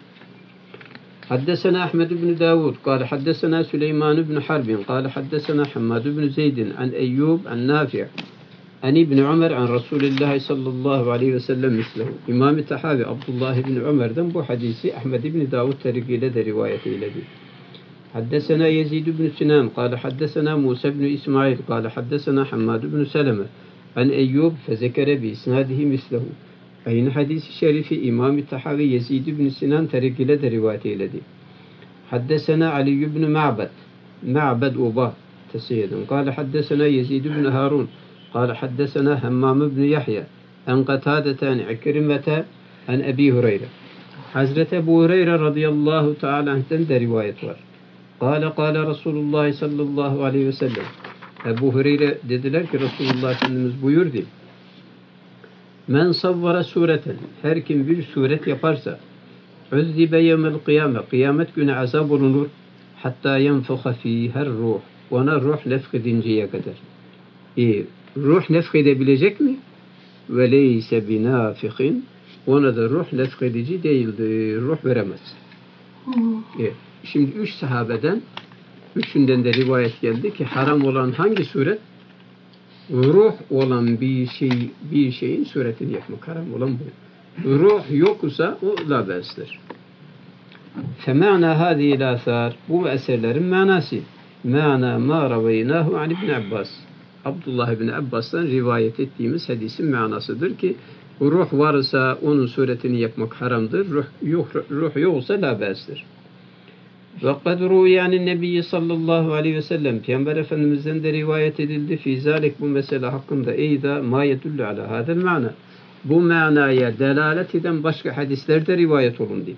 حدثنا أحمد بن داود قال حدثنا سليمان بن حرب قال حدثنا حماد بن زيد عن أيوب عن نافع عن ابن عمر عن رسول الله صلى الله عليه وسلم مثله. İmam-ı Tahavi Abdullah ibn Ömer'den bu hadisi Ahmed ibn Davud tarikiyle de rivayet eyledi. حدثنا يزيد بن سنان قال حدثنا موسى بن إسماعيل قال حدثنا حماد بن سلمة عن أيوب فذكر بإسناده مثله. Aynı hadis-i şerifi İmam-ı Tahavi Yezid ibn Sinan tarikiyle de rivayet eyledi. Haddesena Ali ibn Ma'bad Uba tesiyeden. Kale haddesena Yezid ibn Harun. Kale haddesena Hammam ibn Yahya. En Qatadete en İkrimete en Ebi Hureyre. Hazreti Ebu Hureyre radıyallahu teala anh'ten de rivayet var. Kale Resulullah sallallahu aleyhi ve sellem. Ebu Hureyre dediler ki Resulullah Efendimiz buyurdu. Men savvara sureten, her kim bir suret yaparsa, uzzibe yevmel kıyame, kıyamet günü azap olunur, hatta yenfuha fiher ruh, ona ruh nefkedinceye kadar. Ruh nefkedebilecek mi? Ve leyse binafikin, ona da ruh nefkedici değildir, ruh veremez. Şimdi üçünden de rivayet geldi ki haram olan hangi suret? Ruh olan bir şeyin suretini yapmak haram olan bu. Ruh yoksa o labestir. Fema'na hâzî l'âthâr, bu eserlerin manası. Ma'na mâ raveynahu an İbn Abbas. Abdullah ibn Abbas'tan rivayet ettiğimiz hadisin manasıdır ki ruh varsa onun suretini yapmak haramdır. Ruh yoksa labestir. Ve kad ru'yânin Nebiyyi sallallahu aleyhi ve sellem Peygamber Efendimiz'den de rivayet edildi. Fî zâlik bu mesele hakkında eyda mâ yedullu alâ hâzel ma'na. Bu manaya delalet eden başka hadisler de rivayet olundu.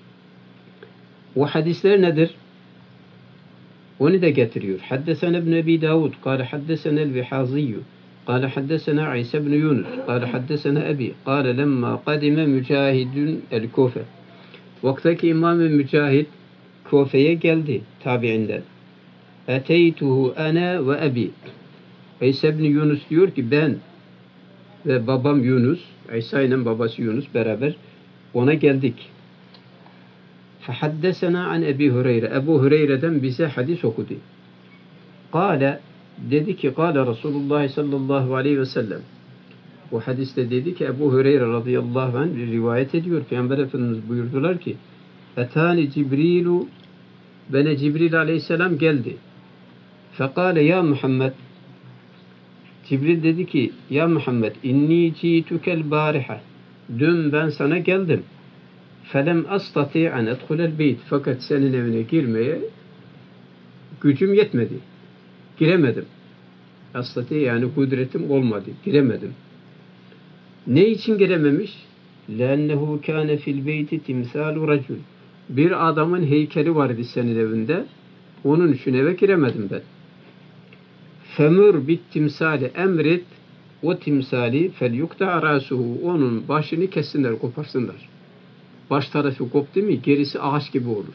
O hadisler nedir? Onu da getiriyor. Haddesena ibn Ebi Davud kâle haddesena el-Vihâziyyü kâle haddesena İsa ibn Yunus kâle haddesena Ebi kâle lemma kadime Mücahidun el-Kufe. Vaktaki İmam-ı Mücahid Kufe'ye geldi tabiinden. Eteytuhu ana ve abi. İsa ibn Yunus diyor ki ben ve babam Yunus, İsa ile babası Yunus beraber ona geldik. Fehaddesena an Ebi Hureyre. Ebu Hureyre'den bize hadis okudu. Kale dedi ki kâle Resulullah sallallahu aleyhi ve sellem. Bu hadiste dedi ki Ebu Hureyre radıyallahu anh rivayet ediyor. Peygamber Efendimiz buyurdular ki Etani Cibrilu, bana Cibril aleyhisselam geldi. Fekale ya Muhammed, Cibril dedi ki ya Muhammed inni citukel bariha, dün ben sana geldim. Felem astati en edhulel beyt, fakat senin evine girmeye gücüm yetmedi. Giremedim. Astati yani kudretim olmadı. Giremedim. Ne için girememiş? لَأَنَّهُ كَانَ فِي الْبَيْتِ تِمْثَالُ رَجُلٍ. Bir adamın heykeli vardı senin evinde. Onun için eve giremedim ben. فَمُرْ بِالْتِمْسَالِ emret o timsali فَلْيُقْتَعَ رَاسُهُ. Onun başını kessinler, koparsınlar. Baş tarafı koptu mu gerisi ağaç gibi olur.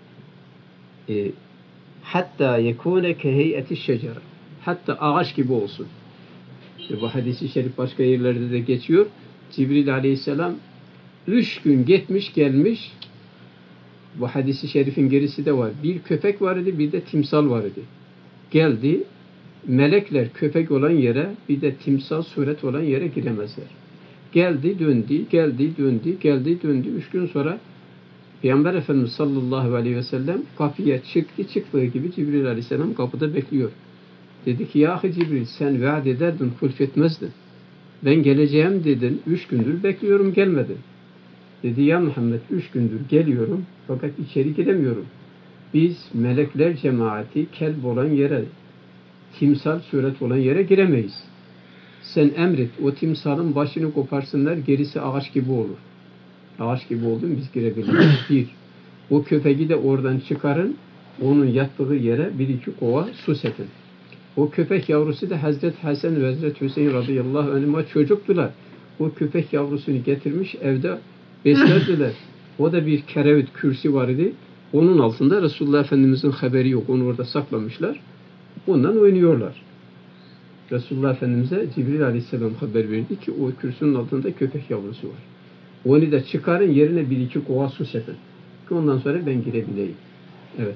Hatta yekûne keheyeti şecere. Hatta ağaç gibi olsun. Bu hadis-i şerif başka yerlerde de geçiyor. Cibril aleyhisselam 3 gün gitmiş gelmiş. Bu hadis-i şerifin gerisi de var. Bir köpek vardı, bir de timsal vardı. Geldi, melekler köpek olan yere, bir de timsal suret olan yere giremezler. Geldi, döndü, geldi, döndü, geldi, döndü. 3 gün sonra Peygamber Efendimiz sallallahu aleyhi ve sellem kapıya çıktığı gibi Cibril aleyhisselam kapıda bekliyor. Dedi ki ya Cibril sen vaat ederdin, hulfetmezdin. Ben geleceğim dedin, 3 gündür bekliyorum gelmedin. Dedi ya Muhammed 3 gündür geliyorum fakat içeri giremiyorum. Biz melekler cemaati kelp olan yere, timsal suret olan yere giremeyiz. Sen emret o timsalın başını koparsınlar gerisi ağaç gibi olur. Ağaç gibi oldu mu biz girebiliriz. Bir, o köpeği de oradan çıkarın, onun yattığı yere 1-2 kova su sepin. O köpek yavrusu da Hazreti Hasan ve Hazreti Hüseyin radıyallahu anhuma çocuktular. o köpek yavrusunu getirmiş evde beslerdiler. O da bir kerevit kürsi var idi. Onun altında Resulullah Efendimiz'in haberi yok. Onu orada saklamışlar. Ondan oynuyorlar. Resulullah Efendimiz'e Cibril Aleyhisselam haber verdi ki o kürsünün altında köpek yavrusu var. Onu da çıkarın, yerine bir iki kova su sepin. Ki ondan sonra ben girebileyim. Evet.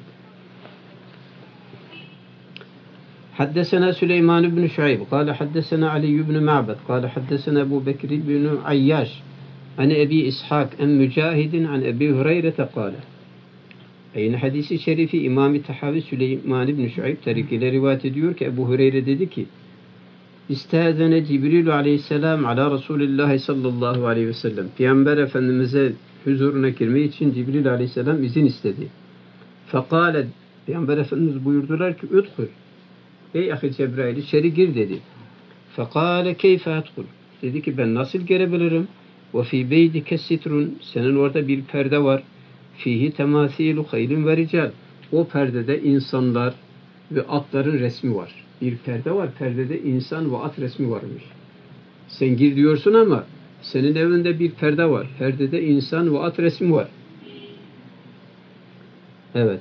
حدثنا سليمان بن شعيب قال حدثنا علي بن معبد قال حدثنا أبو بكر بن عياش عن أبي إسحاق عن مجاهد عن أبي هريرة قال Aynı hadisi şerifi İmam-ı Tahavi Süleyman ibn Şuayb tarikiyle rivayet ediyor ki Ebu Hureyre dedi ki İstâzene Cibril aleyhisselam ala Resulullah sallallahu aleyhi ve sellem. Peygamber Efendimiz'e huzuruna girmek için Cibril aleyhisselam izin istedi. Fekâle Peygamber Efendimiz buyurdular ki Üdhul. Ey ahi Cebrail içeri gir dedi. Fekâle keyfe edhul. Dedi ki ben nasıl girebilirim? Ve fî beydike sitrun. Senin orada bir perde var. Fihi temâsîlu haylin ve rical. O perdede insanlar ve atların resmi var. Bir perde var. Perdede insan ve at resmi varmış. Sen gir diyorsun ama senin evinde bir perde var. Perdede insan ve at resmi var. Evet.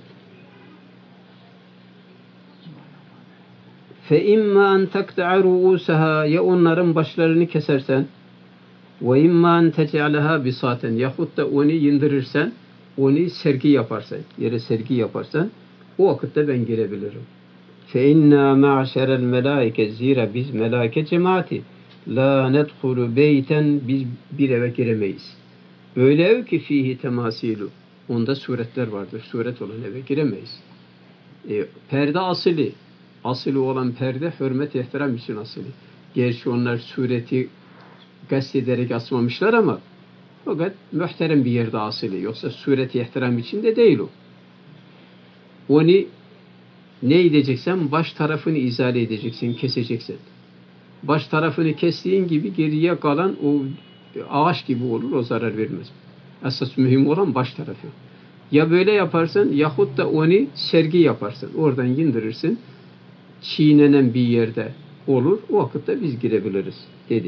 Fe imma en takta'a ru'usaha, ya onların başlarını kesersen ve imma en tec'aleha bisaten, yahut da onu indirirsen, onu sergi yaparsan, yere sergi yaparsan o vakitte ben girebilirim. Fe inna ma'şerel melaike, zira biz melaike cemaati la nedhulu beyten, biz bir eve giremeyiz. Öyle ev ki fihi temasilu, onda suretler vardır. Suret olan eve giremeyiz. Perde asılı olan perde hürmet ihtiram için asılı. Gerçi onlar sureti kastederek asmamışlar ama fakat muhterem bir yerde asılı. Yoksa sureti ihtiram için de değil o. Onu ne edeceksen baş tarafını izale edeceksin, keseceksin. Baş tarafını kestiğin gibi geriye kalan o ağaç gibi olur, o zarar vermez. Esas mühim olan baş tarafı. Ya böyle yaparsan yahut da onu sergi yaparsın. Oradan indirirsin. Çiğnenen bir yerde olur. O vakitte biz girebiliriz dedi.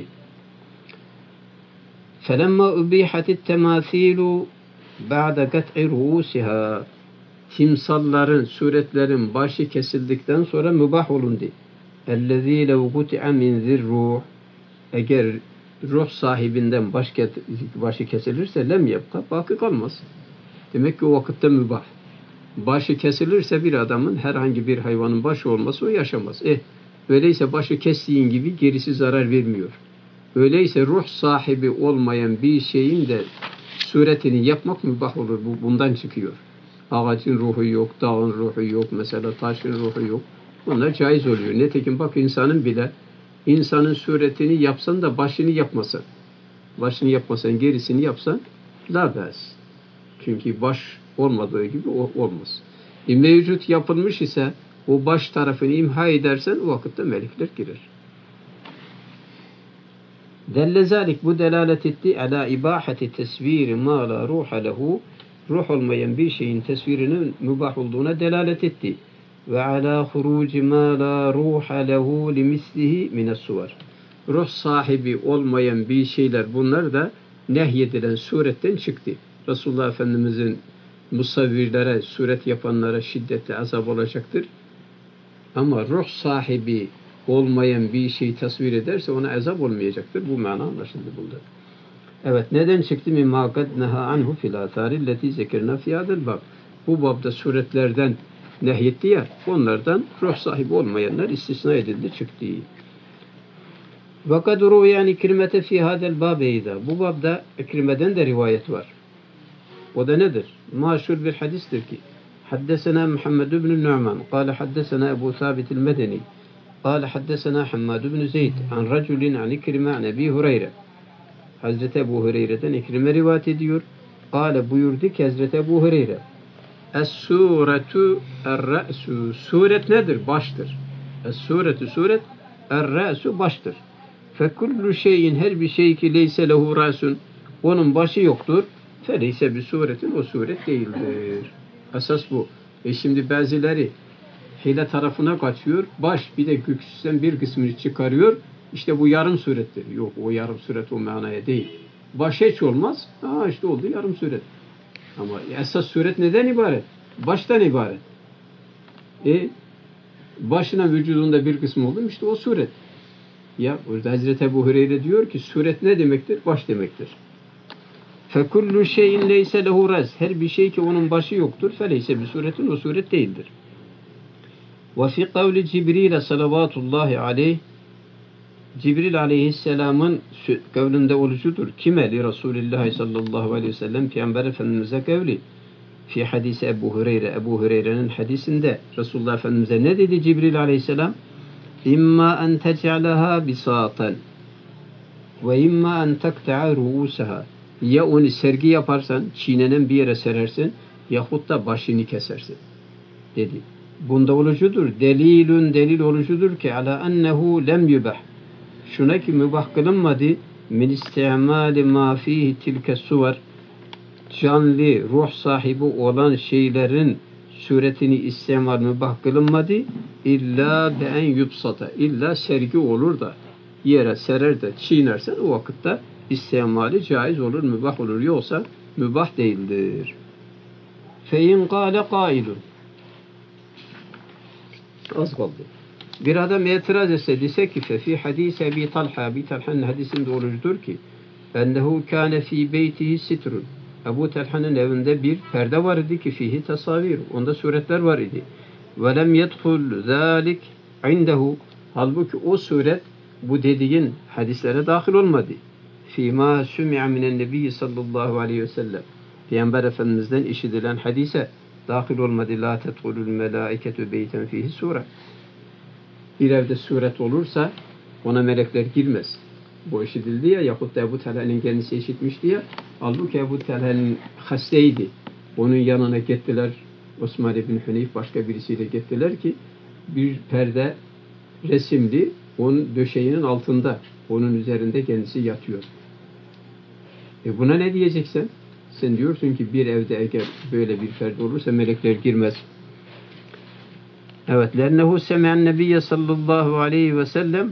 فَلَمَّا اُبِيحَتِ التَّمَاثِيلُ بَعْدَ قَطْعِ رُؤُوسِهَا, timsalların, suretlerin başı kesildikten sonra mübah olundu. اَلَّذ۪ي لَوْ قُتِعَ مِنْ ذِرْرُوحِ, eğer ruh sahibinden başı kesilirse lem yapka, baki kalmaz. Demek ki o vakitte mübah. Başı kesilirse bir adamın, herhangi bir hayvanın başı olması o yaşamaz. Öyleyse başı kestiğin gibi gerisi zarar vermiyor. Öyleyse ruh sahibi olmayan bir şeyin de suretini yapmak mübah olur. Bundan çıkıyor. Ağacın ruhu yok, dağın ruhu yok, mesela taşın ruhu yok. Bunlar caiz oluyor. Nitekim bak insanın suretini yapsan da başını yapmasan. Başını yapmasan, gerisini yapsan la bes. Çünkü baş olmadığı gibi olmaz. Mevcut yapılmış ise o baş tarafını imha edersen o vakitte melekler girer. Delle zalik, bu delalet etti ala ibahati tesviri ma la ruha lehu, ruh olmayan bir şeyin tesvirinin mübah olduğuna delalet etti. Ve ala huruci ma la ruha lehu limislihi mines suvar. Ruh sahibi olmayan bir şeyler, bunlar da nehyedilen suretten çıktı. Resulullah Efendimizin musavvirlere, suret yapanlara şiddetli azap olacaktır. Ama ruh sahibi olmayan bir şeyi tasvir ederse ona azap olmayacaktır. Bu mana anlaşıldı burada. Evet, neden çıktı? Mimma kad neha anhu fil athari leti zekirna fi hadal bab. Bu babda suretlerden nehyetti ya, onlardan ruh sahibi olmayanlar istisna edildi, çıktı. Ve kad ruviyan İkrimete fi hadal babeyda. Bu babda İkrime'den de rivayet var. O da nedir? Maşhur bir hadistir ki Haddesena Muhammed ibn Nu'man قال حدثنا أبو ثابت المدني قال حدثنا حماد بن زيد عن رجل عن إكرمة عن أبي هريرة. Hazreti Ebu Hureyre'den İkrime rivayet ediyor. Kale, buyurdu ki Hazreti Ebu Hureyre, Es-suretu er-re'su, suret nedir? Baştır. Es-suretu, suret er-re'su, baştır. Fekullu şeyin, her bir şey ki leyse lehu ra'sun, onun başı yoktur. Feleyse bir suretin, o suret değildir. Esas bu. Şimdi bazıları hile tarafına kaçıyor. Baş bir de göksüzden bir kısmını çıkarıyor. İşte bu yarım surettir. Yok, o yarım suret o manaya değil. Baş hiç olmaz. İşte oldu yarım suret. Ama esas suret neden ibaret? Baştan ibaret. Başına vücudunda bir kısmı oldu, işte o suret. Ya burada Hazreti Ebu Hureyre diyor ki suret ne demektir? Baş demektir. فَكُلُّ شَيْءٍ لَيْسَ لَهُ رَزْ Her bir şey ki onun başı yoktur. فَلَيْسَ بِسُورَةٍ O suret değildir. وَفِي قَوْلِ Cibril salavatullahi aleyh Cibril aleyhisselamın kavlinde olucudur. Kime? Li Resulullah sallallahu aleyhi ve sellem Peygamber Efendimiz'e kavli. Fi hadisi Ebu Hureyre. Ebu Hureyre'nin hadisinde Resulullah Efendimiz'e ne dedi Cibril aleyhisselam? İmma en tec'aleha bisaten ve imma en tekta'a ru'usaha. Ya onu sergi yaparsan, çiğnenen bir yere serersin, yahut da başını kesersin. Dedi. Bunda olucudur. Delil olucudur ki ala ennehu lem yubah. Şuna ki mübah kılınmadı min istimali ma fihi tilke suvar canlı ruh sahibi olan şeylerin suretini istimal mübah kılınmadı illa ben yubsata illa sergi olur da yere serer de çiğnersen o vakitte istimali caiz olur, mübah olur. Yoksa mübah değildir. Fein kâle kâilun az kaldı. Bir adam itiraz etse dese ki fi hadise Ebi Talha'nın hadisinde olucudur ki ennehu kâne fî beytihi sitrun Ebu Talha'nın evinde bir perde var idi ki fihi tasavir onda suretler var idi ve lem yedhul zâlik indehu halbuki o suret bu dediğin hadislere dahil olmadı. Fîmâ sümi'a minen nebiyyi sallallahu aleyhi ve sellem Peygamber Efendimiz'den işitilen hadise dahil olmadı. La tedhulul melâiketu beyten fihi sure bir evde suret olursa ona melekler girmez. Bu işitildi ya, yahut da Ebu Talha'nın kendisi işitmişti ya, halbuki Ebu Talha'nın hastaydı. Onun yanına gittiler, Osman ibn Huneyf başka birisiyle gittiler ki, bir perde resimli, onun döşeğinin altında, onun üzerinde kendisi yatıyor. Buna ne diyeceksin? Sen diyorsun ki bir evde eğer böyle bir perde olursa melekler girmez. Evet, lennehu semi'an nebiyye sallallahu aleyhi ve sellem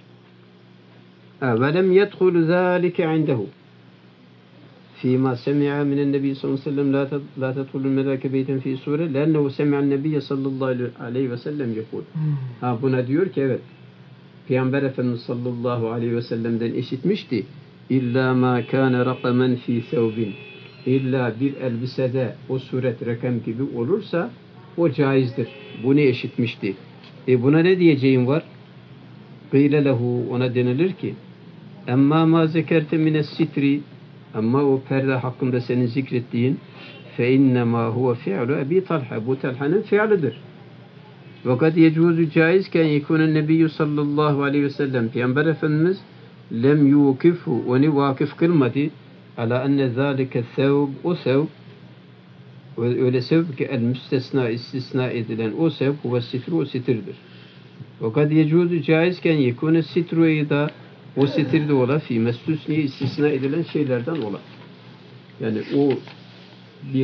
ve lem yedhul zâlike indehu fîmâ semi'a minen nebiyye sallallahu aleyhi ve sellem la tedhulul melâke beyten fî sûre lennehu semi'an nebiyye sallallahu aleyhi ve sellem yekûl. Buna diyor ki evet, Peygamber Efendimiz sallallahu aleyhi ve sellem'den işitmişti. İlla mâ kâne rakamen fî sevbin. İlla bir elbisede o suret rakam gibi olursa o caizdir. Bunu eşitmişti. Buna ne diyeceğim var? Gıyle lehu ona denilir ki emma ma zekerte mines sitri ama o perde hakkında senin zikrettiğin fe innema huve fi'lu Ebi Talha bu Talha'nın fi'lidir. Ve kad yecuzu caizken yekûnen nebiyyü sallallahu aleyhi ve sellem Peygamber Efendimiz lem yukifhu onu vakıf kılmadı ala enne zâlike sevb o sevb öyle sevb ki el müstesna istisna edilen o sevb huve sitru o sitirdir. Ve kad yecuzu caizken yekûne sitru'yu da o sitirde ola fi mestusni istisna edilen şeylerden ola. Yani o bir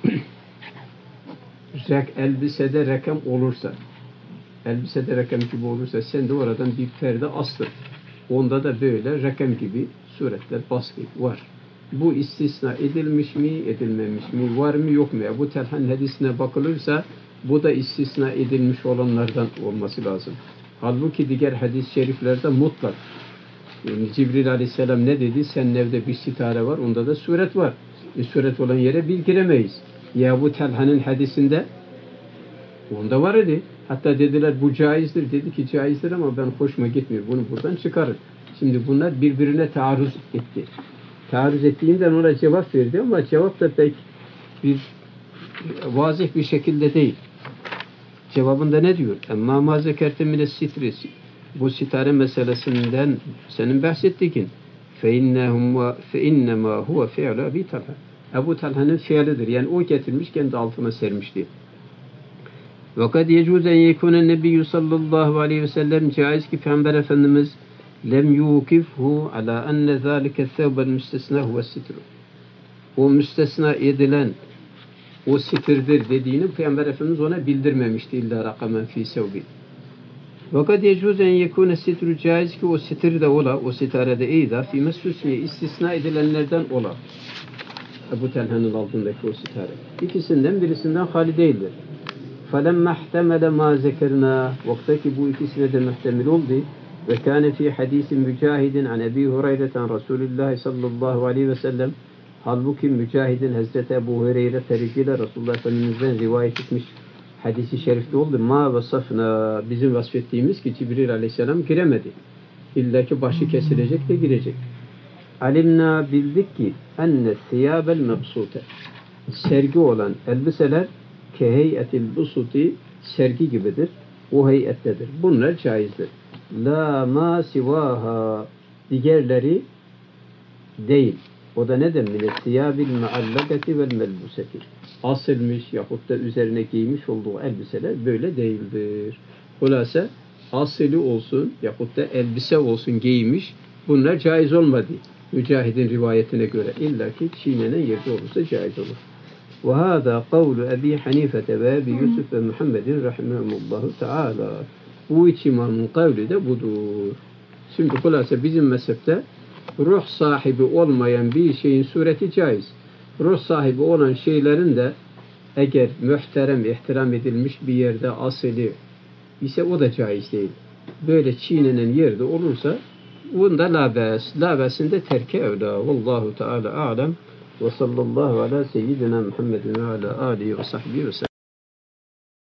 elbisede rakam olursa elbisede rakam gibi olursa sen de oradan bir perde astır. Onda da böyle rakam gibi suretler baskı var. Bu istisna edilmiş mi, edilmemiş mi, var mı, yok mu? Bu Talha'nın hadisine bakılırsa bu da istisna edilmiş olanlardan olması lazım. Halbuki diğer hadis-i şeriflerde mutlak. Yani Cibril aleyhisselam ne dedi? Senin evde bir sitare var, onda da suret var. Suret olan yere biz giremeyiz. Ya bu Talha'nın hadisinde onda var idi. Hatta dediler bu caizdir. Dedi ki caizdir ama ben hoşuma gitmiyor. Bunu buradan çıkarır. Şimdi bunlar birbirine taarruz etti. Taarruz ettiğinden ona cevap verdi ama cevap da pek bir vazih bir şekilde değil. Cevabında ne diyor? Emma ma zekerte mine sitresi. Bu sitare meselesinden senin bahsettiğin fe innema huve fi'lu Ebi Talha. Ebu Talha'nın fiilidir. Yani o getirmiş kendi altına sermişti. Ve kad yecuzen yekûnen nebiyyü sallallahu aleyhi ve sellem caiz ki Peygamber Efendimiz lem yukifhu ala enne zâlike thevbel müstesna huve sitru. O müstesna edilen o sitirdir dediğini Peygamber Efendimiz ona bildirmemişti illa rakamen fî sevbi. Fakat yecuzen yekune sitru caiz ki o sitir de ola, o sitarede iyda fi mesusiye istisna edilenlerden ola. Ebu Talha'nın altındaki o sitare. İkisinden birisinden hali değildir. فَلَمَّا احْتَمَلَ مَا زَكَرْنَا Vaktaki bu ikisine de muhtemel oldu. Ve kâne fî hadîsin mücahidin an Ebi Hureyre'ten Resulullah sallallahu aleyhi ve sellem. Halbuki Mücahid'in Hazreti Ebu Hureyre tarikiyle Resulullah Efendimiz'den rivayet etmiş hadisi şerifte oldu. Ma vasafna bizim vasfettiğimiz ki Cibril aleyhisselam giremedi. İlla ki başı kesilecek de girecek. Alimna bildik ki enne thiyâbel mebsûte sergi olan elbiseler ke heyetil busuti sergi gibidir. O heyettedir. Bunlar caizdir. La ma sivaha diğerleri değil. O da neden? Mine siyabil meallakati vel melbuseti. Asılmış yahut da üzerine giymiş olduğu elbiseler böyle değildir. Hulasa asılı olsun yahut da elbise olsun giymiş bunlar caiz olmadı. Mücahid'in rivayetine göre illaki çiğnenen yerde olursa caiz olur. Ve hâzâ kavlu Ebi Hanifete ve Ebi Yusuf ve Muhammedin rahimehumullahu teâlâ. Bu üç imamın kavli de budur. Şimdi hulasa bizim mezhepte ruh sahibi olmayan bir şeyin sureti caiz. Ruh sahibi olan şeylerin de eğer muhterem, ihtiram edilmiş bir yerde asili ise o da caiz değil. Böyle çiğnenen yerde olursa bunda la ba'sinde terke evla. Vallahu Teala a'lem ve sallallahu ala seyyidina Muhammedin ve ala alihi ve sahbihi ve sellem.